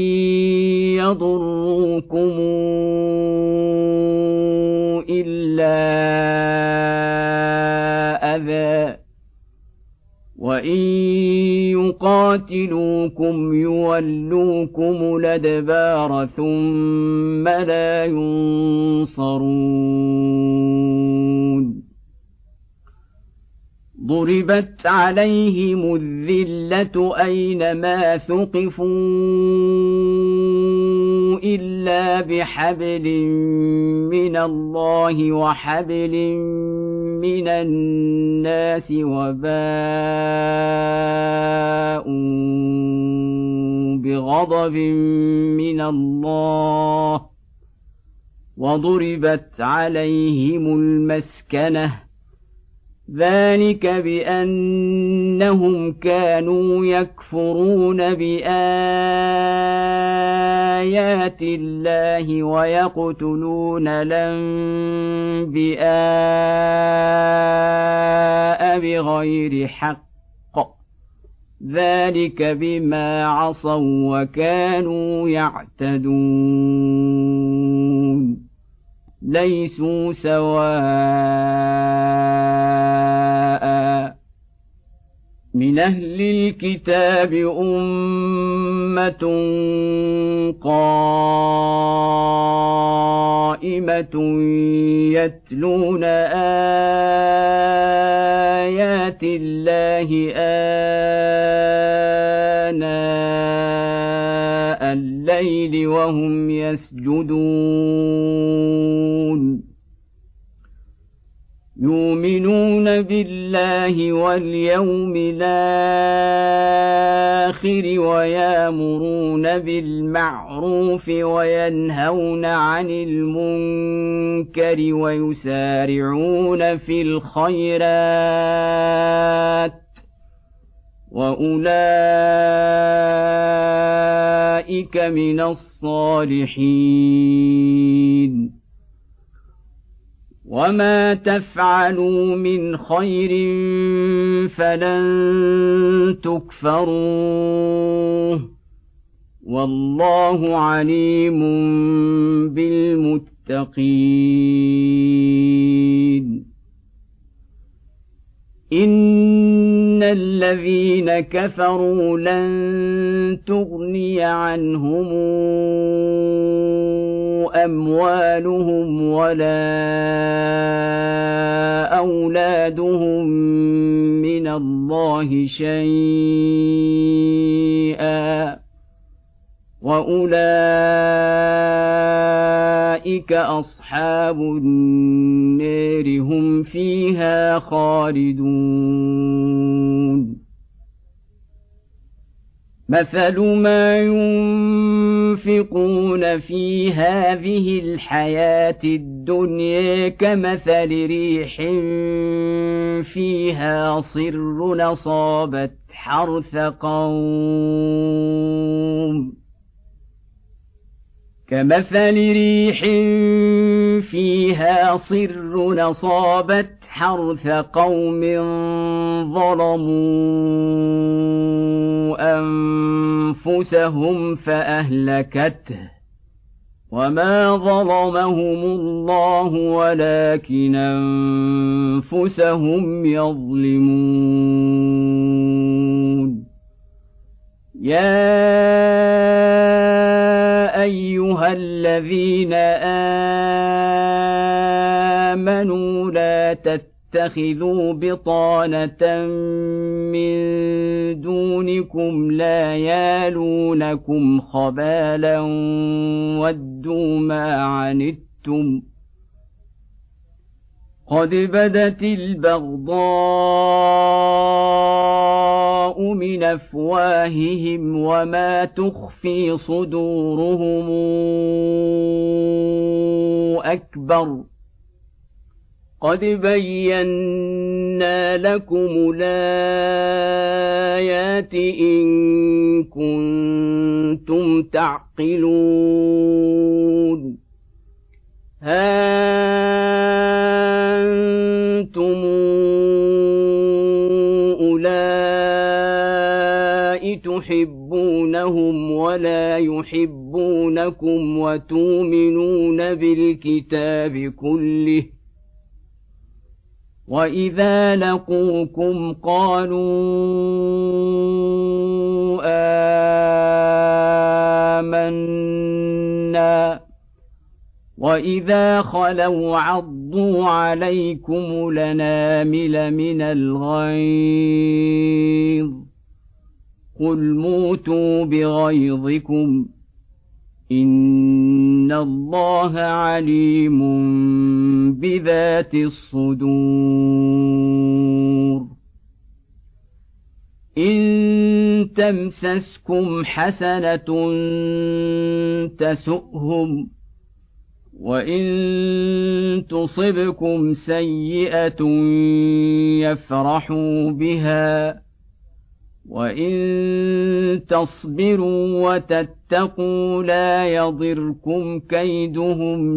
يضروكم إلا أذى وإن يقاتلوكم يولوكم الأدبار ثم لا ينصرون ضربت عليهم الذلة أينما ثقفوا إلا بحبل من الله وحبل من الناس وباءوا بغضب من الله وضربت عليهم المسكنة ذلك بأنهم كانوا يكفرون بآيات الله ويقتلون الأنبياء بغير حق ذلك بما عصوا وكانوا يعتدون ليسوا سواء من أهل الكتاب أمة قائمة يتلون آيات الله آناء الليل وهم يسجدون يؤمنون بالله واليوم الآخر ويأمرون بالمعروف وينهون عن المنكر ويسارعون في الخيرات وأولئك من الصالحين وما تفعلوا من خير فلن تكفروه والله عليم بالمتقين إن الذين كفروا لن تغني عنهم أموالهم ولا أولادهم من الله شيئا وأولئك أصحاب النار هم فيها خالدون مثل ما ينفقون في هذه الحياة الدنيا كمثل ريح فيها صر أصابت حرث قوم كمثل ريح فيها صر أصابت حرث قوم ظلموا أنفسهم فأهلكته وما ظلمهم الله ولكن أنفسهم يظلمون يا أيها الذين آمنوا لا تتخذوا بطانة من دونكم لا يالونكم خبالا ودوا ما عنتم قد بدت البغضاء من أفواههم وما تخفي صدورهم أكبر قد بينا لكم الآيات إن كنتم تعقلون ها أنتم أولئك تحبونهم ولا يحبونكم وتؤمنون بالكتاب كله وإذا لقوكم قالوا آمنا وإذا خلوا عضوا عليكم الأنامل من الغيظ قل موتوا بغيظكم إن الله عليم بذات الصدور إن تمسسكم حسنة تسؤهم وإن تصبكم سيئة يفرحوا بها وإن تصبروا وتتقوا لا يضركم كيدهم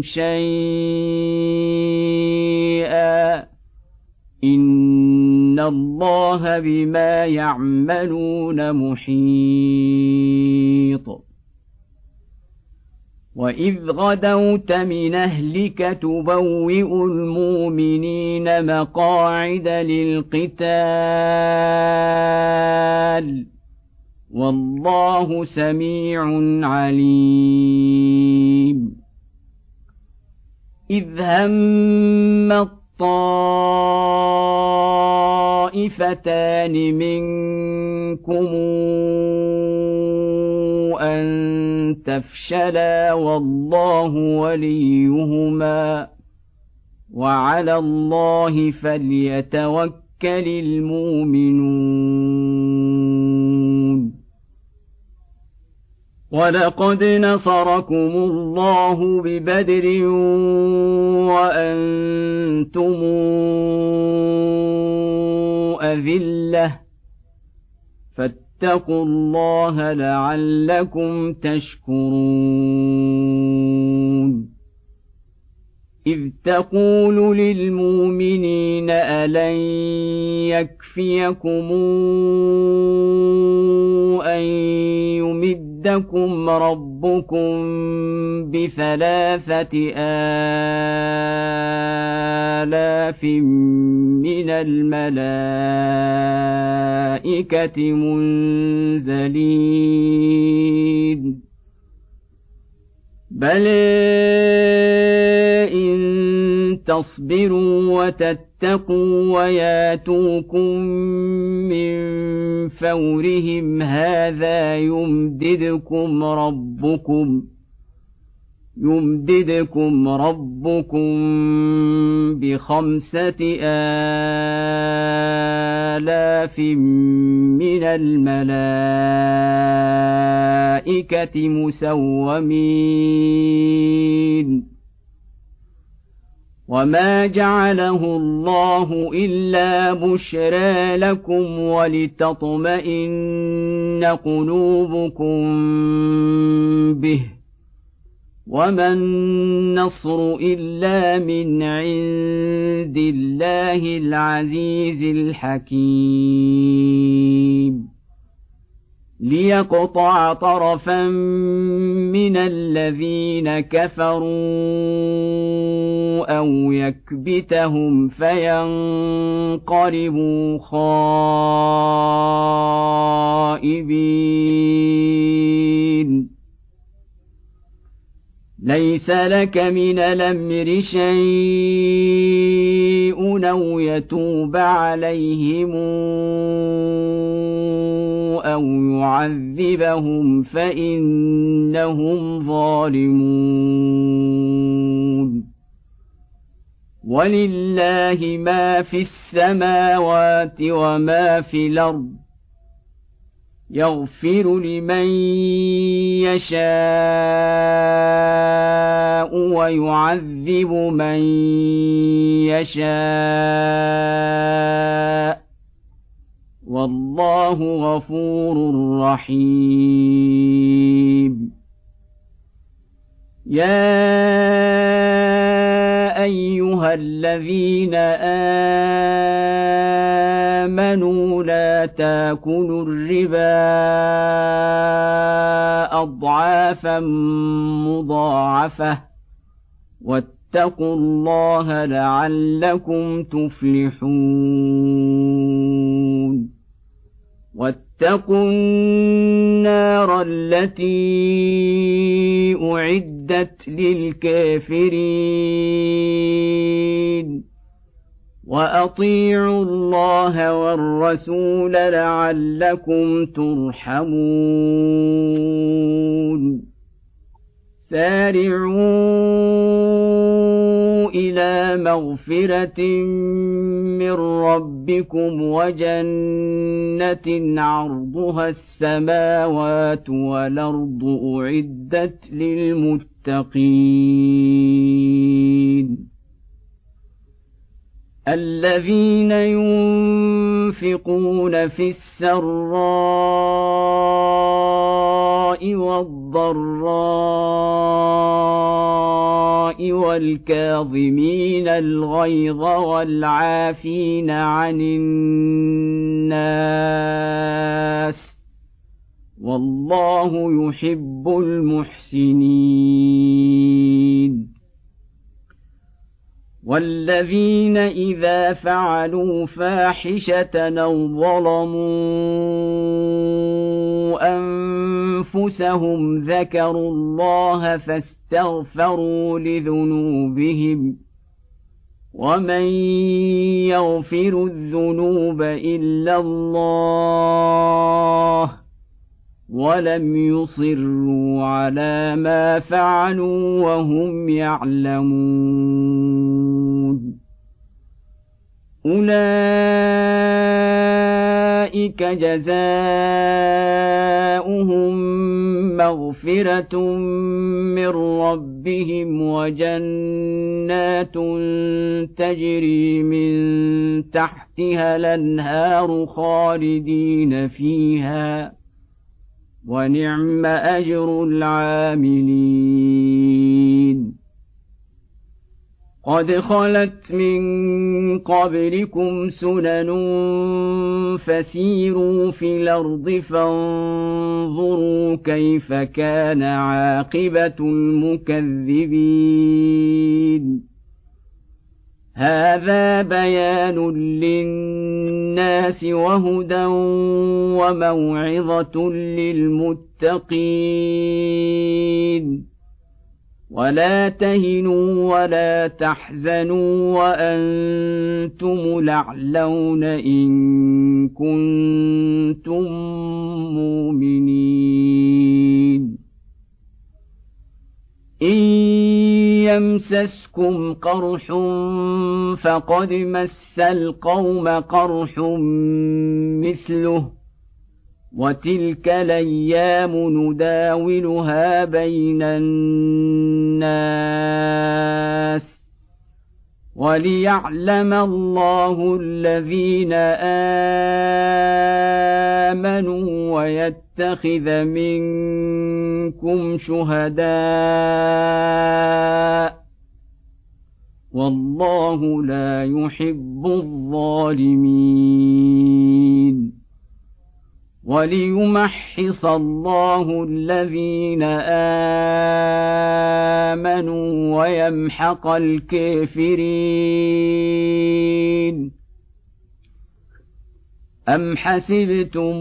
شيئا إن الله بما يعملون محيط وإذ غدوت من أهلك تبوئ المؤمنين مقاعد للقتال والله سميع عليم إذ هم الطائفتان منكم أن تفشلا والله وليهما وعلى الله فليتوكل المؤمنون ولقد نصركم الله ببدر وأنتم أذلة فاتقوا الله لعلكم تشكرون إذ تقول للمؤمنين ألن يكفيكم أن يمدكم ربكم بثلاثة آلاف من الملائكة منزلين بل إن تصبروا وتتقوا وياتوكم من فورهم هذا يمددكم ربكم يمددكم ربكم بخمسة آلاف من الملائكة مسومين وما جعله الله إلا بشرى لكم ولتطمئن قلوبكم به وما النصر إلا من عند الله العزيز الحكيم ليقطع طرفا من الذين كفروا أو يكبتهم فينقلبوا خائبين ليس لك من الأمر شيء أو يتوب عليهم أو يعذبهم فإنهم ظالمون ولله ما في السماوات وما في الأرض يغفر لمن يشاء ويعذب من يشاء والله غفور رحيم. يا أيها الذين آمنوا لا تاكلوا الربا أضعافا مضاعفة واتقوا الله لعلكم تفلحون. واتقوا النار التي أعدت للكافرين وأطيعوا الله والرسول لعلكم ترحمون. سارعوا إلى مغفرة من ربكم وجنة عرضها السماوات والأرض أعدت للمتقين الذين ينفقون في السراء والضراء والكاظمين الغيظ والعافين عن الناس والله يحب المحسنين. والذين إذا فعلوا فاحشة أو ظلموا أنفسهم ذكروا الله فاستغفروا لذنوبهم ومن يغفر الذنوب إلا الله ولم يصروا على ما فعلوا وهم يعلمون. أولئك جزاؤهم مغفرة من ربهم وجنات تجري من تحتها الأنهار خالدين فيها ونعم أجر العاملين. قد خلت من قبلكم سنن فسيروا في الأرض فانظروا كيف كان عاقبة المكذبين. هذا بيان للناس وهدى وموعظة للمتقين. ولا تهنوا ولا تحزنوا وأنتم الأعلون إن كنتم مؤمنين. إن يمسسكم قرح فقد مس القوم قرح مثله وتلك الأيام نداولها بين الناس وليعلم الله الذين آمنوا ويتخذ منكم شهداء والله لا يحب الظالمين. وليمحص الله الذين آمنوا ويمحق الكافرين. أم حسبتم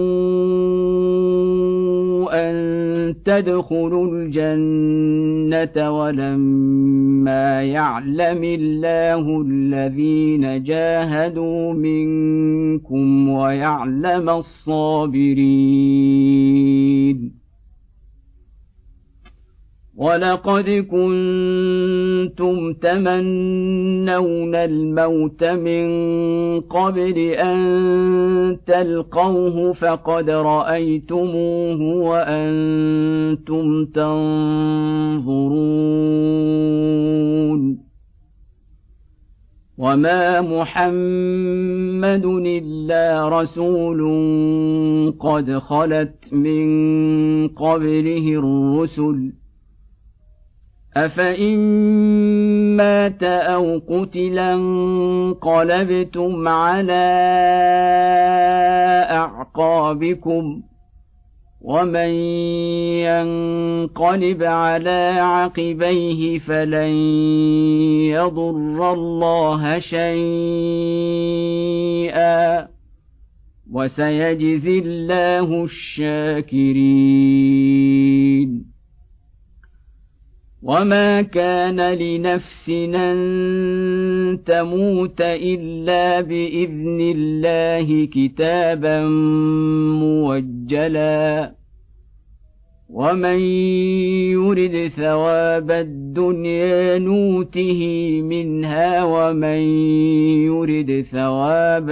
أن تدخلوا الجنة ولما يعلم الله الذين جاهدوا منكم ويعلم الصابرين. ولقد كنتم تمنون الموت من قبل أن تلقوه فقد رأيتموه وأنتم تنظرون وما محمد إلا رسول قد خلت من قبله الرسل أفإن مات أو قتلا انقلبتم على أعقابكم ومن ينقلب على عقبيه فلن يضر الله شيئا وسيجزي الله الشاكرين وما كان لنفس أن تموت إلا بإذن الله كتابا موجلا ومن يرد ثواب الدنيا نوته منها ومن يرد ثواب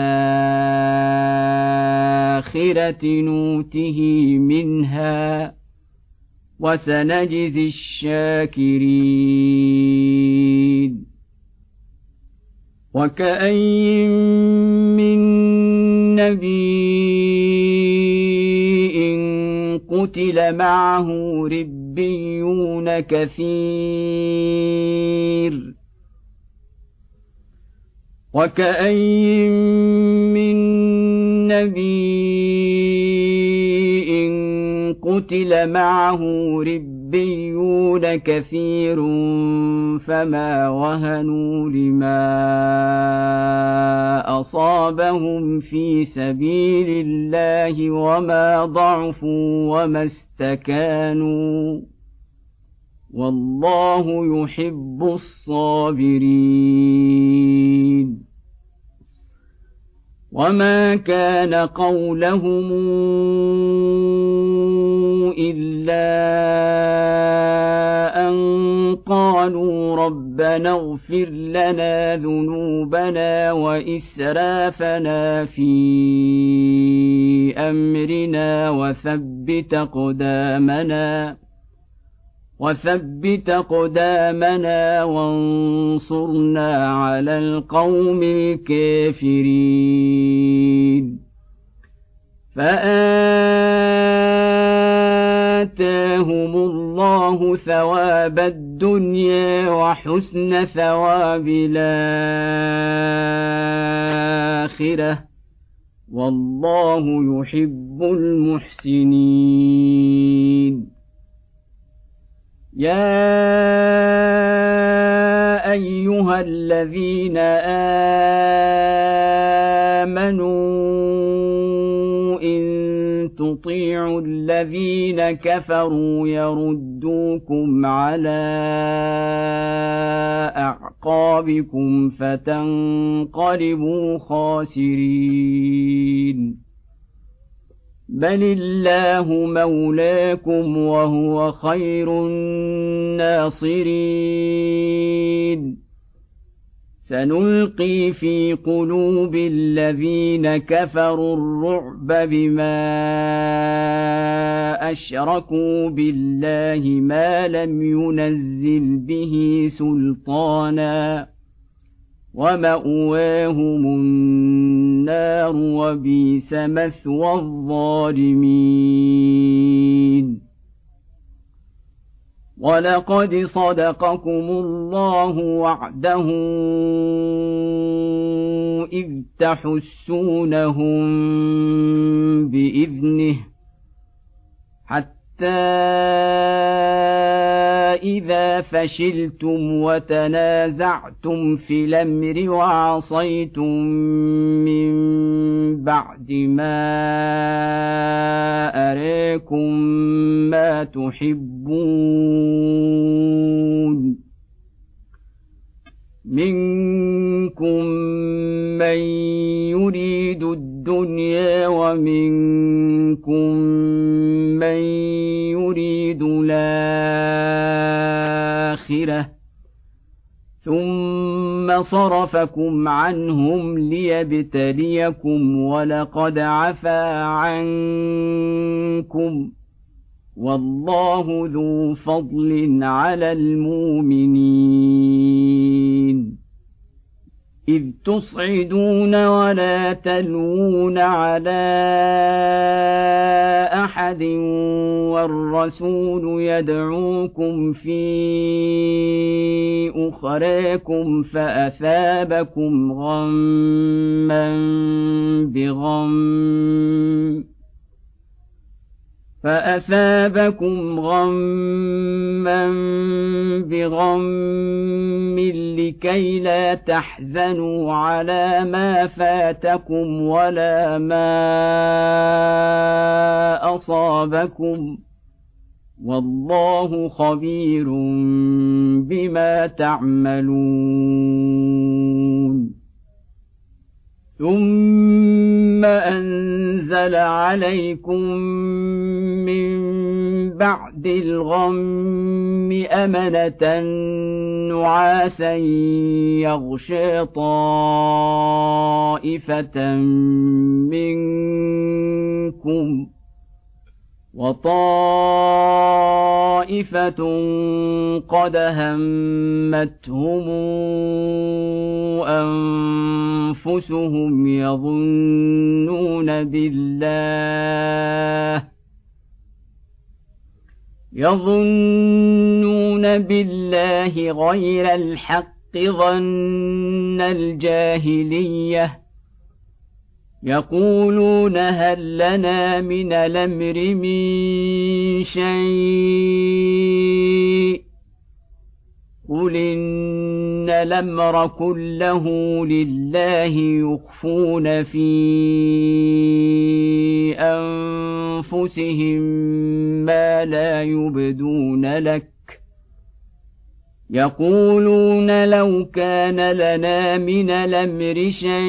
الآخرة نوته منها وسنجزي الشاكرين وكأين من نبي قتل معه ربيون كثير وكأين من نبي قتل معه ربيون كثير فما وهنوا لما أصابهم في سبيل الله وما ضعفوا وما استكانوا والله يحب الصابرين وما كان قولهم إلا أن قالوا ربنا اغفر لنا ذنوبنا وإسرافنا في أمرنا وثبت أقدامنا وثبت أقدامنا وانصرنا على القوم الكافرين فآتاهم الله ثواب الدنيا وحسن ثواب الآخرة والله يحب المحسنين يا أيها الذين آمنوا إن تطيعوا الذين كفروا يردوكم على أعقابكم فتنقلبوا خاسرين بل الله مولاكم وهو خير الناصرين سنلقي في قلوب الذين كفروا الرعب بما أشركوا بالله ما لم ينزل به سلطانا ومأواهم النار وبئس مثوى الظالمين ولقد صدقكم الله وعده إذ تحسونهم بإذنه حتى إذا فشلتم وتنازعتم في الأمر وعصيتم من بعد ما أراكم ما تحبون منكم من يريد الدنيا ومنكم من يريد الآخرة الآخرة ثم صرفكم عنهم ليبتليكم ولقد عفا عنكم والله ذو فضل على المؤمنين إذ تصعدون ولا تلوون على أحد والرسول يدعوكم في أخراكم فأثابكم غما بغم فأثابكم غما بغم لكي لا تحزنوا على ما فاتكم ولا ما أصابكم والله خبير بما تعملون ثم أنزل عليكم من بعد الغم أمنة نعاسا يغشى طائفة منكم وطائفة قد همتهم أنفسهم يظنون بالله يظنون بالله غير الحق ظن الجاهلية يقولون هل لنا من الأمر من شيء قل إن الأمر كله لله يخفون في أنفسهم ما لا يبدون لك يقولون لو كان لنا من الأمر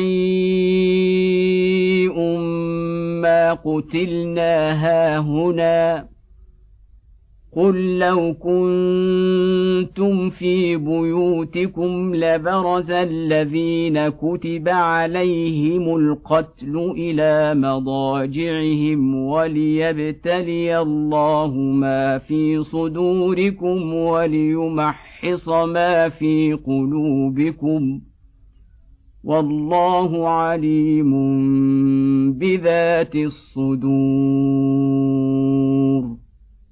شيء ما قتلنا هاهنا قل لو كنتم في بيوتكم لبرز الذين كتب عليهم القتل إلى مضاجعهم وليبتلي الله ما في صدوركم وليمحص ما في قلوبكم والله عليم بذات الصدور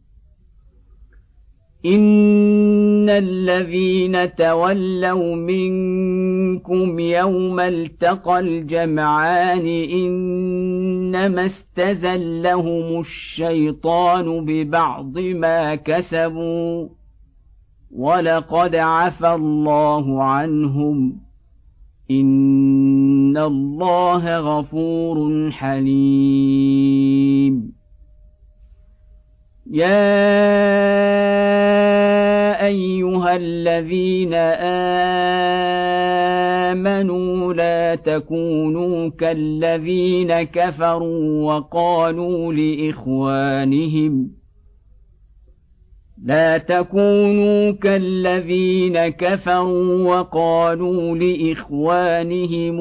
إن الذين تولوا منكم يوم التقى الجمعان إنما استزلهم الشيطان ببعض ما كسبوا ولقد عفى الله عنهم إن الله غفور حليم يا أيها الذين آمنوا لا تكونوا كالذين كفروا وقالوا لإخوانهم لا تكونوا كالذين كفروا وقالوا لإخوانهم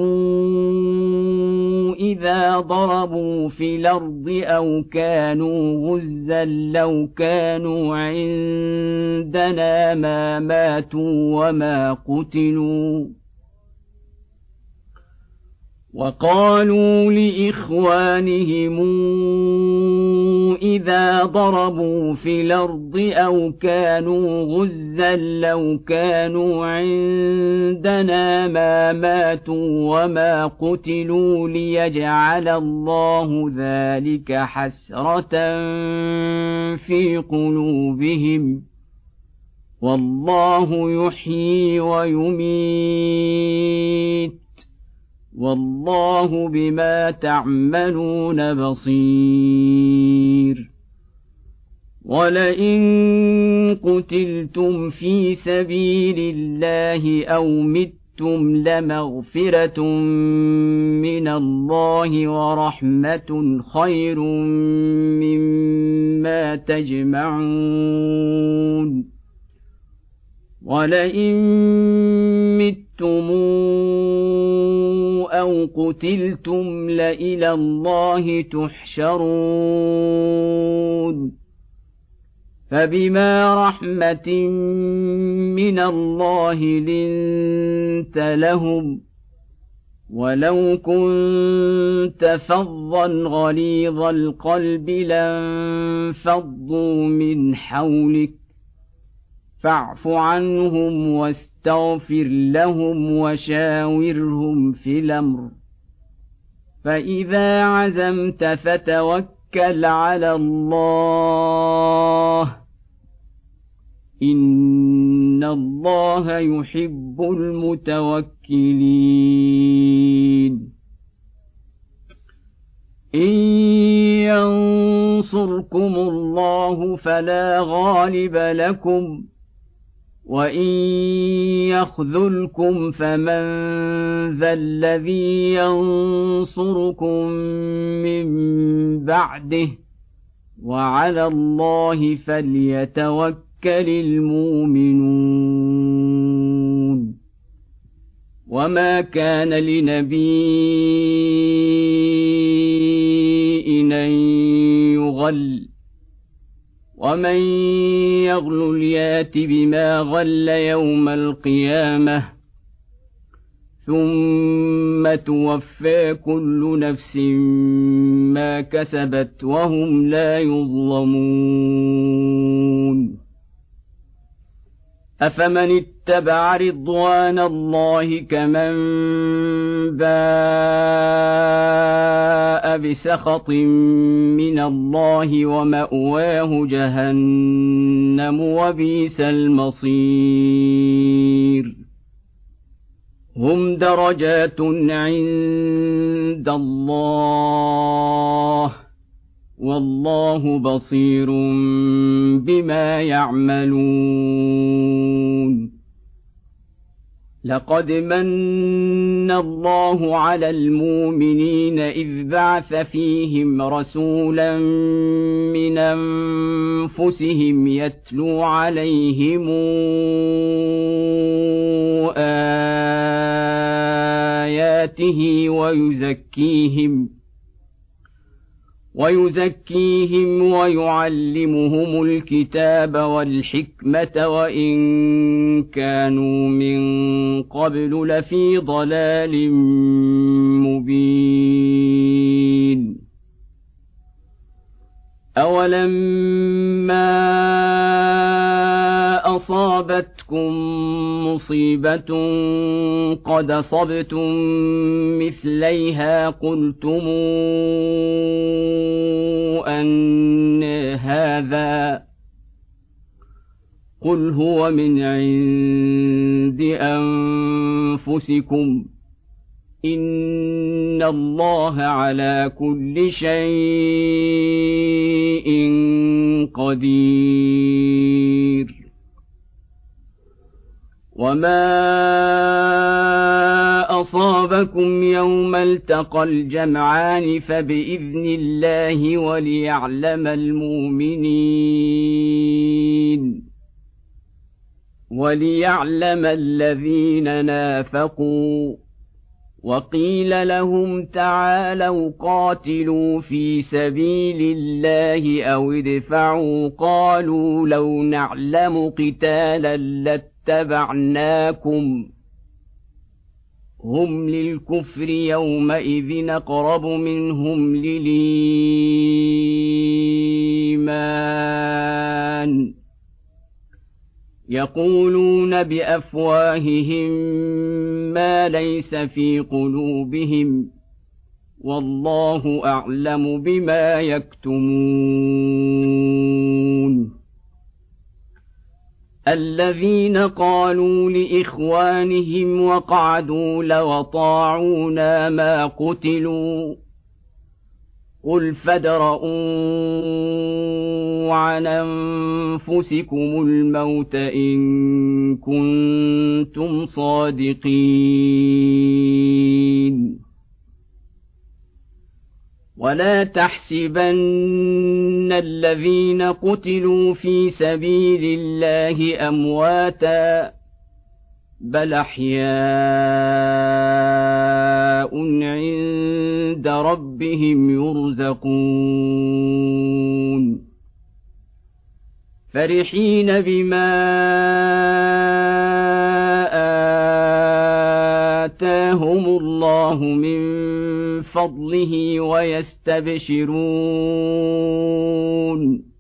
إذا ضربوا في الأرض أو كانوا غزا لو كانوا عندنا ما ماتوا وما قتلوا وقالوا لإخوانهم إذا ضربوا في الأرض أو كانوا غزا لو كانوا عندنا ما ماتوا وما قتلوا ليجعل الله ذلك حسرة في قلوبهم والله يحيي ويميت والله بما تعملون بصير ولئن قتلتم في سبيل الله أو متم لمغفرة من الله ورحمة خير مما تجمعون ولئن متم أو قتلتم لإلى الله تحشرون فبما رحمة من الله لنت لهم ولو كنت فظا غليظ القلب لانفضوا من حولك فاعف عنهم واستغفر لهم وشاورهم في الأمر فإذا عزمت فتوكل على الله إن الله يحب المتوكلين إن ينصركم الله فلا غالب لكم وإن يخذلكم فمن ذا الذي ينصركم من بعده وعلى الله فليتوكل المؤمنون وما كان لنبي أن يغل ومن يغل يات بما غل يوم القيامة ثم توفى كل نفس ما كسبت وهم لا يظلمون أفمن اتبع رضوان الله كمن باء بسخط من الله ومأواه جهنم وبئس المصير هم درجات عند الله والله بصير بما يعملون لقد من الله على المؤمنين إذ بعث فيهم رسولا من أنفسهم يتلو عليهم آياته ويزكيهم ويزكيهم ويعلمهم الكتاب والحكمة وإن كانوا من قبل لفي ضلال مبين أولما أصابتكم مصيبة قد أصبتم مثليها قلتم أن هذا قل هو من عند أنفسكم إن الله على كل شيء قدير وما أصابكم يوم التقى الجمعان فبإذن الله وليعلم المؤمنين وليعلم الذين نافقوا وقيل لهم تعالوا قاتلوا في سبيل الله أو ادفعوا قالوا لو نعلم قتالا لاتبعناكم هم للكفر يومئذ أقرب منهم للإيمان يقولون بأفواههم ما ليس في قلوبهم والله أعلم بما يكتمون الذين قالوا لإخوانهم وقعدوا لو طاعونا ما قتلوا قل فادرءوا عن أنفسكم الموت إن كنتم صادقين ولا تحسبن الذين قتلوا في سبيل الله أمواتاً بل أحياء عند ربهم يرزقون فرحين بما آتاهم الله من فضله ويستبشرون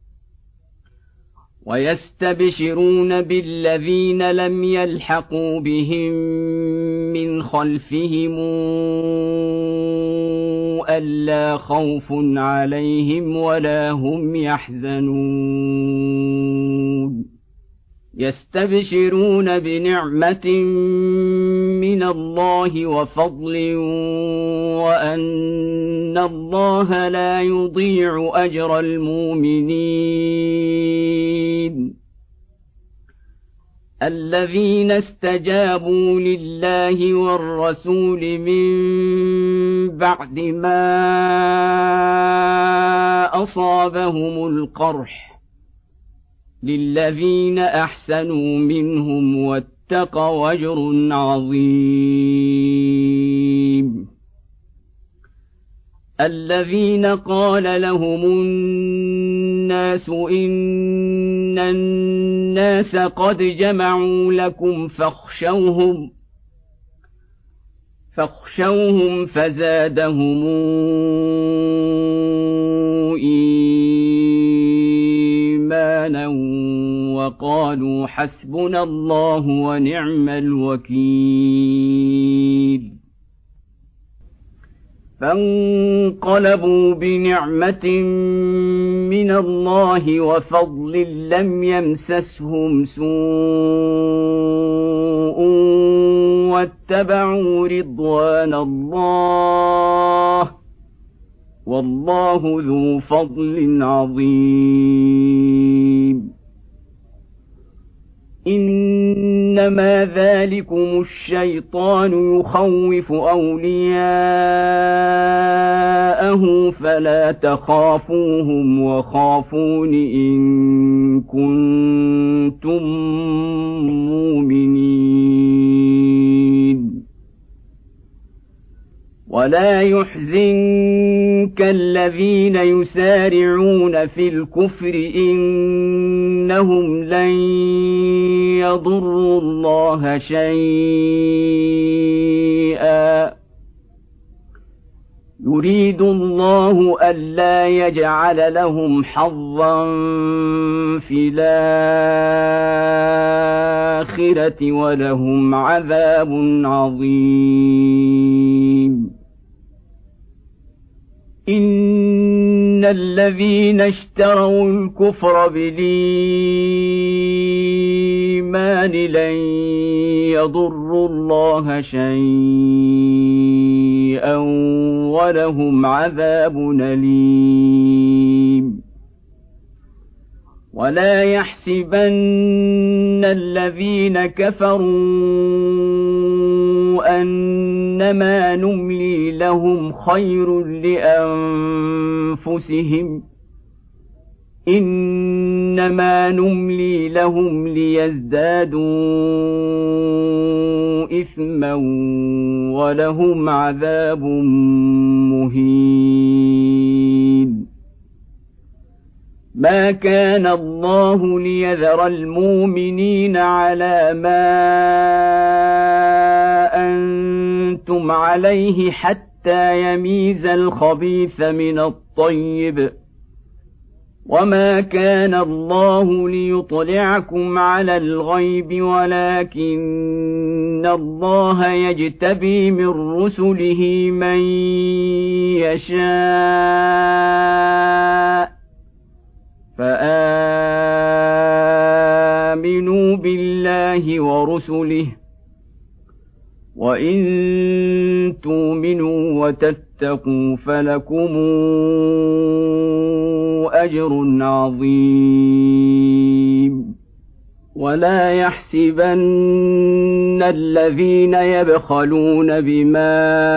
ويستبشرون بالذين لم يلحقوا بهم من خلفهم ألا خوف عليهم ولا هم يحزنون يستبشرون بنعمة من الله وفضل وأن الله لا يضيع أجر المؤمنين الذين استجابوا لله والرسول من بعد ما أصابهم القرح للذين أحسنوا منهم واتقوا أجر عظيم الذين قال لهم الناس إن الناس قد جمعوا لكم فاخشوهم فاخشوهم فزادهم إيمانا وقالوا حسبنا الله ونعم الوكيل فانقلبوا بنعمة من الله وفضل لم يمسسهم سوء واتبعوا رضوان الله والله ذو فضل عظيم إنما ذلكم الشيطان يخوف أولياءه فلا تخافوهم وخافون إن كنتم مؤمنين ولا يحزنك الذين يسارعون في الكفر إنهم لن يضروا الله شيئا يريد الله ألا يجعل لهم حظا في الآخرة ولهم عذاب عظيم إن الذين اشتروا الكفر بالإيمان لن يضروا الله شيئا ولهم عذاب أليم ولا يحسبن الذين كفروا أنما نملي لهم خير لأنفسهم إنما نملي لهم ليزدادوا إثما ولهم عذاب مهين ما كان الله ليذر المؤمنين على ما أنتم عليه حتى يميز الخبيث من الطيب وما كان الله ليطلعكم على الغيب ولكن الله يجتبي من رسله من يشاء فآمنوا بالله ورسله وإن تؤمنوا وتتقوا فلكم أجر عظيم ولا يحسبن الذين يبخلون بما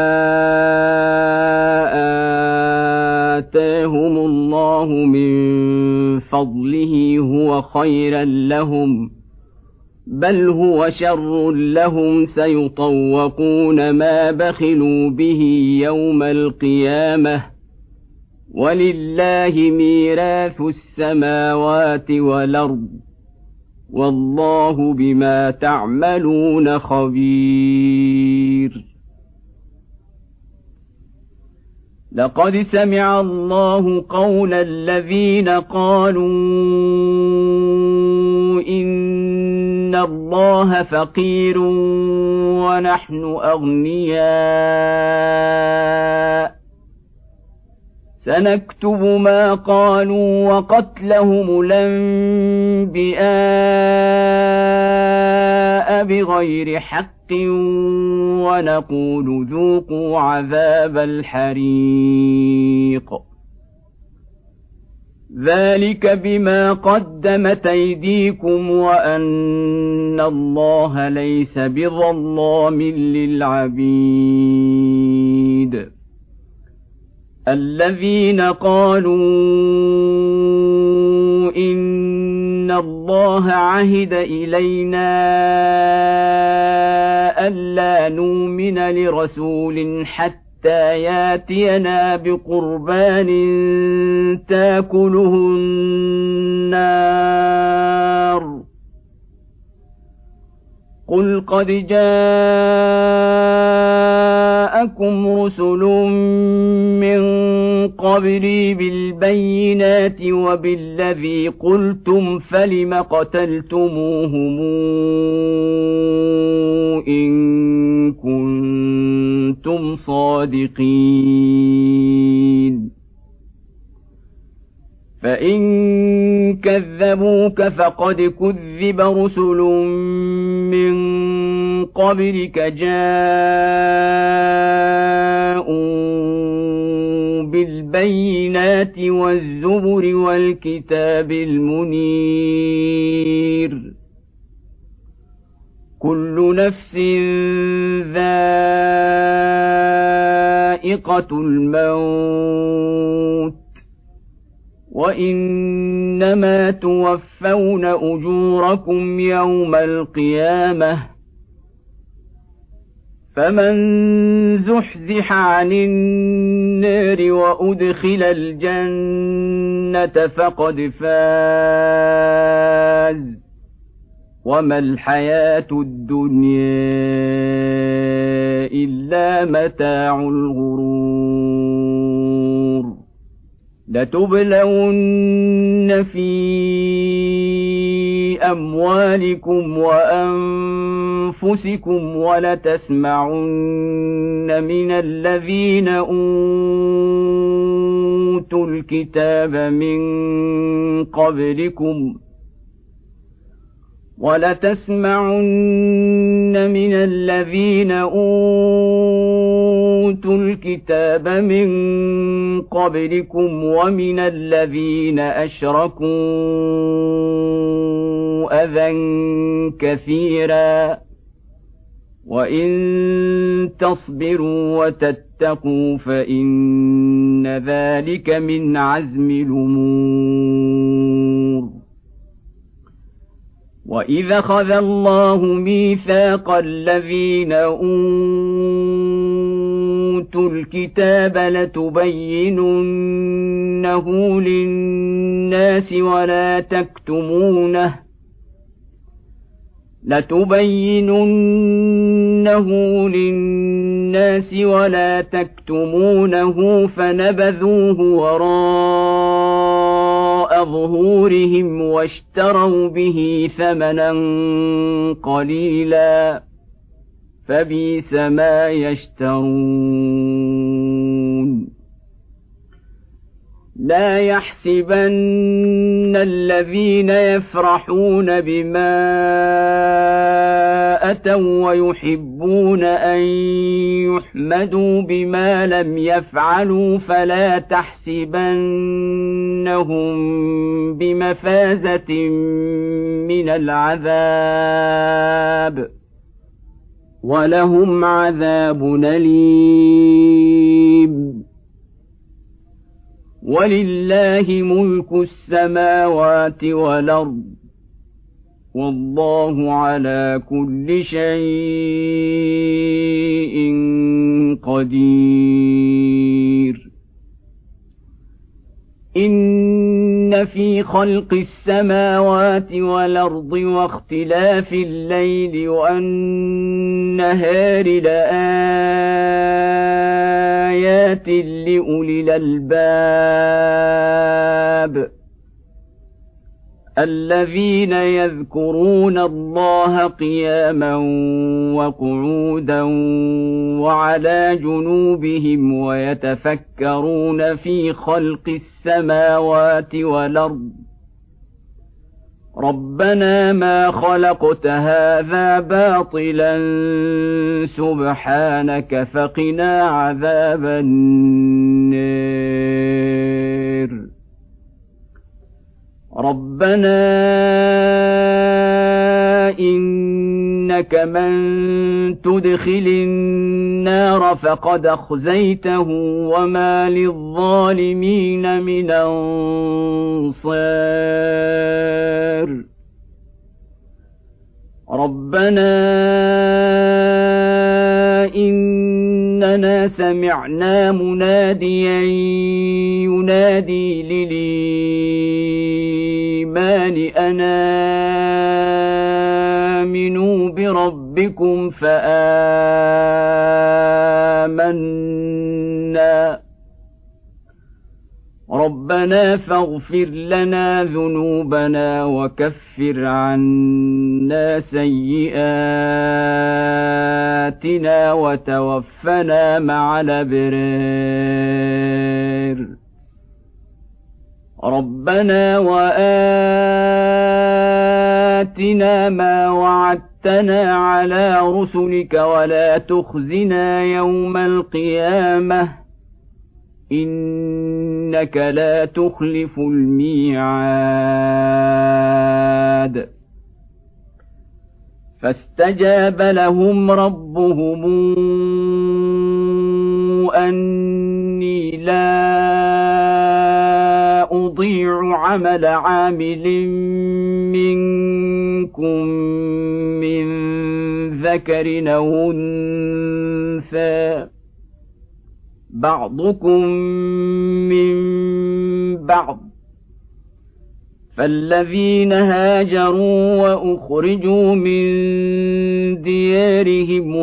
آتاهم الله من فضله هو خيرا لهم بل هو شر لهم سيطوقون ما بخلوا به يوم القيامة ولله ميراث السماوات والأرض والله بما تعملون خبير. لقد سمع الله قول الذين قالوا إن الله فقير ونحن أغنياء سنكتب ما قالوا وقتلهم الأنبياء بغير حق ونقول ذوقوا عذاب الحريق ذلك بما قدمت أيديكم وأن الله ليس بظلام للعبيد. الذين قالوا إن الله عهد إلينا ألا نؤمن لرسول حتى ياتينا بقربان تاكله النار قل قد جاءكم رسل من قبلي بالبينات وبالذي قلتم فلم قتلتموهم إن كنتم صادقين فإن كذبوك فقد كذب رسل من قبلك جاءوا بالبينات والزبر والكتاب المنير كل نفس ذائقة الموت وإنما توفون أجوركم يوم القيامة فمن زحزح عن النار وأدخل الجنة فقد فاز وما الحياة الدنيا إلا متاع الغرور. لتبلون في أموالكم وأنفسكم ولتسمعن من الذين أوتوا الكتاب من قبلكم ولتسمعن من الذين أوتوا الكتاب من قبلكم ومن الذين أشركوا أذى كثيرا وإن تصبروا وتتقوا فإن ذلك من عزم الأمور. وإذا أخذ الله ميثاق الذين أوتوا الكتاب لتبيننه للناس ولا تكتمونه لتبيننه للناس ولا تكتمونه فنبذوه وراء ظهورهم واشتروا به ثمنا قليلا فبئس ما يشترون. لا يحسبن الذين يفرحون بما أتوا ويحبون أن يحمدوا بما لم يفعلوا فلا تحسبنهم بمفازة من العذاب ولهم عذاب أليم. ولله ملك السماوات والأرض والله على كل شيء قدير. إن في خلق السماوات والأرض واختلاف الليل والنهار لآيات لأولي الألباب الذين يذكرون الله قياما وقعودا وعلى جنوبهم ويتفكرون في خلق السماوات والأرض ربنا ما خلقت هذا باطلا سبحانك فقنا عذاب النار. ربنا إنك من تدخل النار فقد أخزيته وما للظالمين من أنصار. ربنا إننا سمعنا مناديا ينادي للإيمان أن آمنوا بربكم فآمنا ربنا فاغفر لنا ذنوبنا وكفر عنا سيئاتنا وتوفنا مع الأبرار. ربنا وآتنا ما وعدتنا على رسلك ولا تخزنا يوم القيامة إنك لا تخلف الميعاد. فاستجاب لهم ربهم أني لا أضيع عمل عامل منكم من ذكر أو أنثى بعضكم من بعض فالذين هاجروا وأخرجوا من ديارهم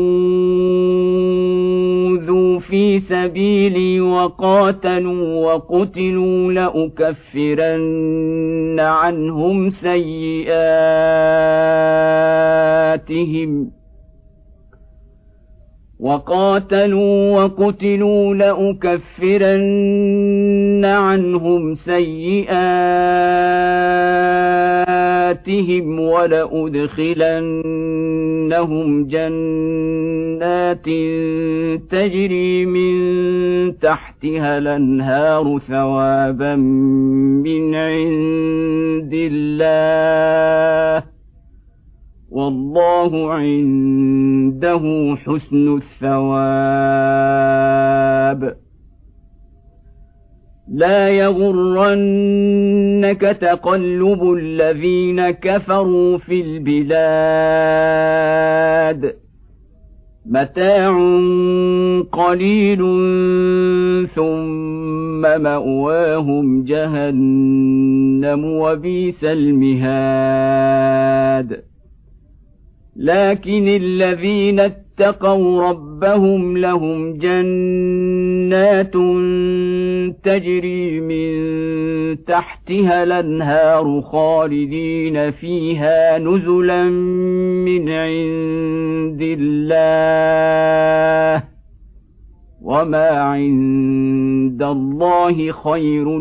وأوذوا في سبيلي وقاتلوا وقتلوا لأكفرن عنهم سيئاتهم وقاتلوا وقتلوا لأكفرن عنهم سيئاتهم ولأدخلنهم جنات تجري من تحتها الأنهار ثوابا من عند الله والله عنده حسن الثواب. لا يغرنك تقلب الذين كفروا في البلاد متاع قليل ثم مأواهم جهنم وبئس المهاد. لكن الذين اتقوا ربهم لهم جنات تجري من تحتها الأنهار خالدين فيها نزلا من عند الله وما عند الله خير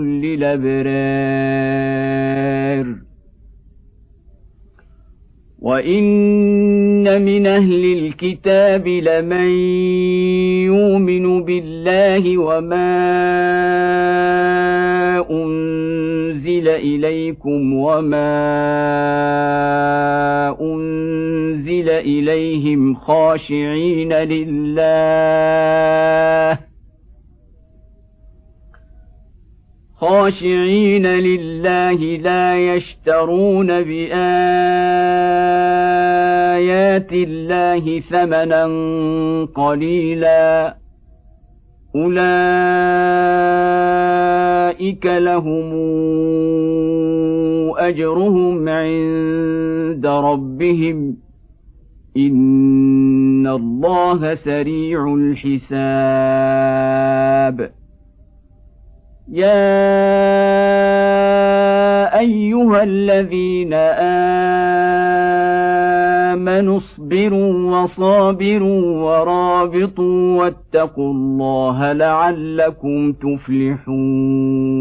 للأبرار. وإن من أهل الكتاب لمن يؤمن بالله وما أنزل إليكم وما أنزل إليهم خاشعين لله خاشعين لله لا يشترون بآيات الله ثمنا قليلا أولئك لهم أجرهم عند ربهم إن الله سريع الحساب يا أيها الذين آمنوا اصبروا وصابروا ورابطوا واتقوا الله لعلكم تفلحون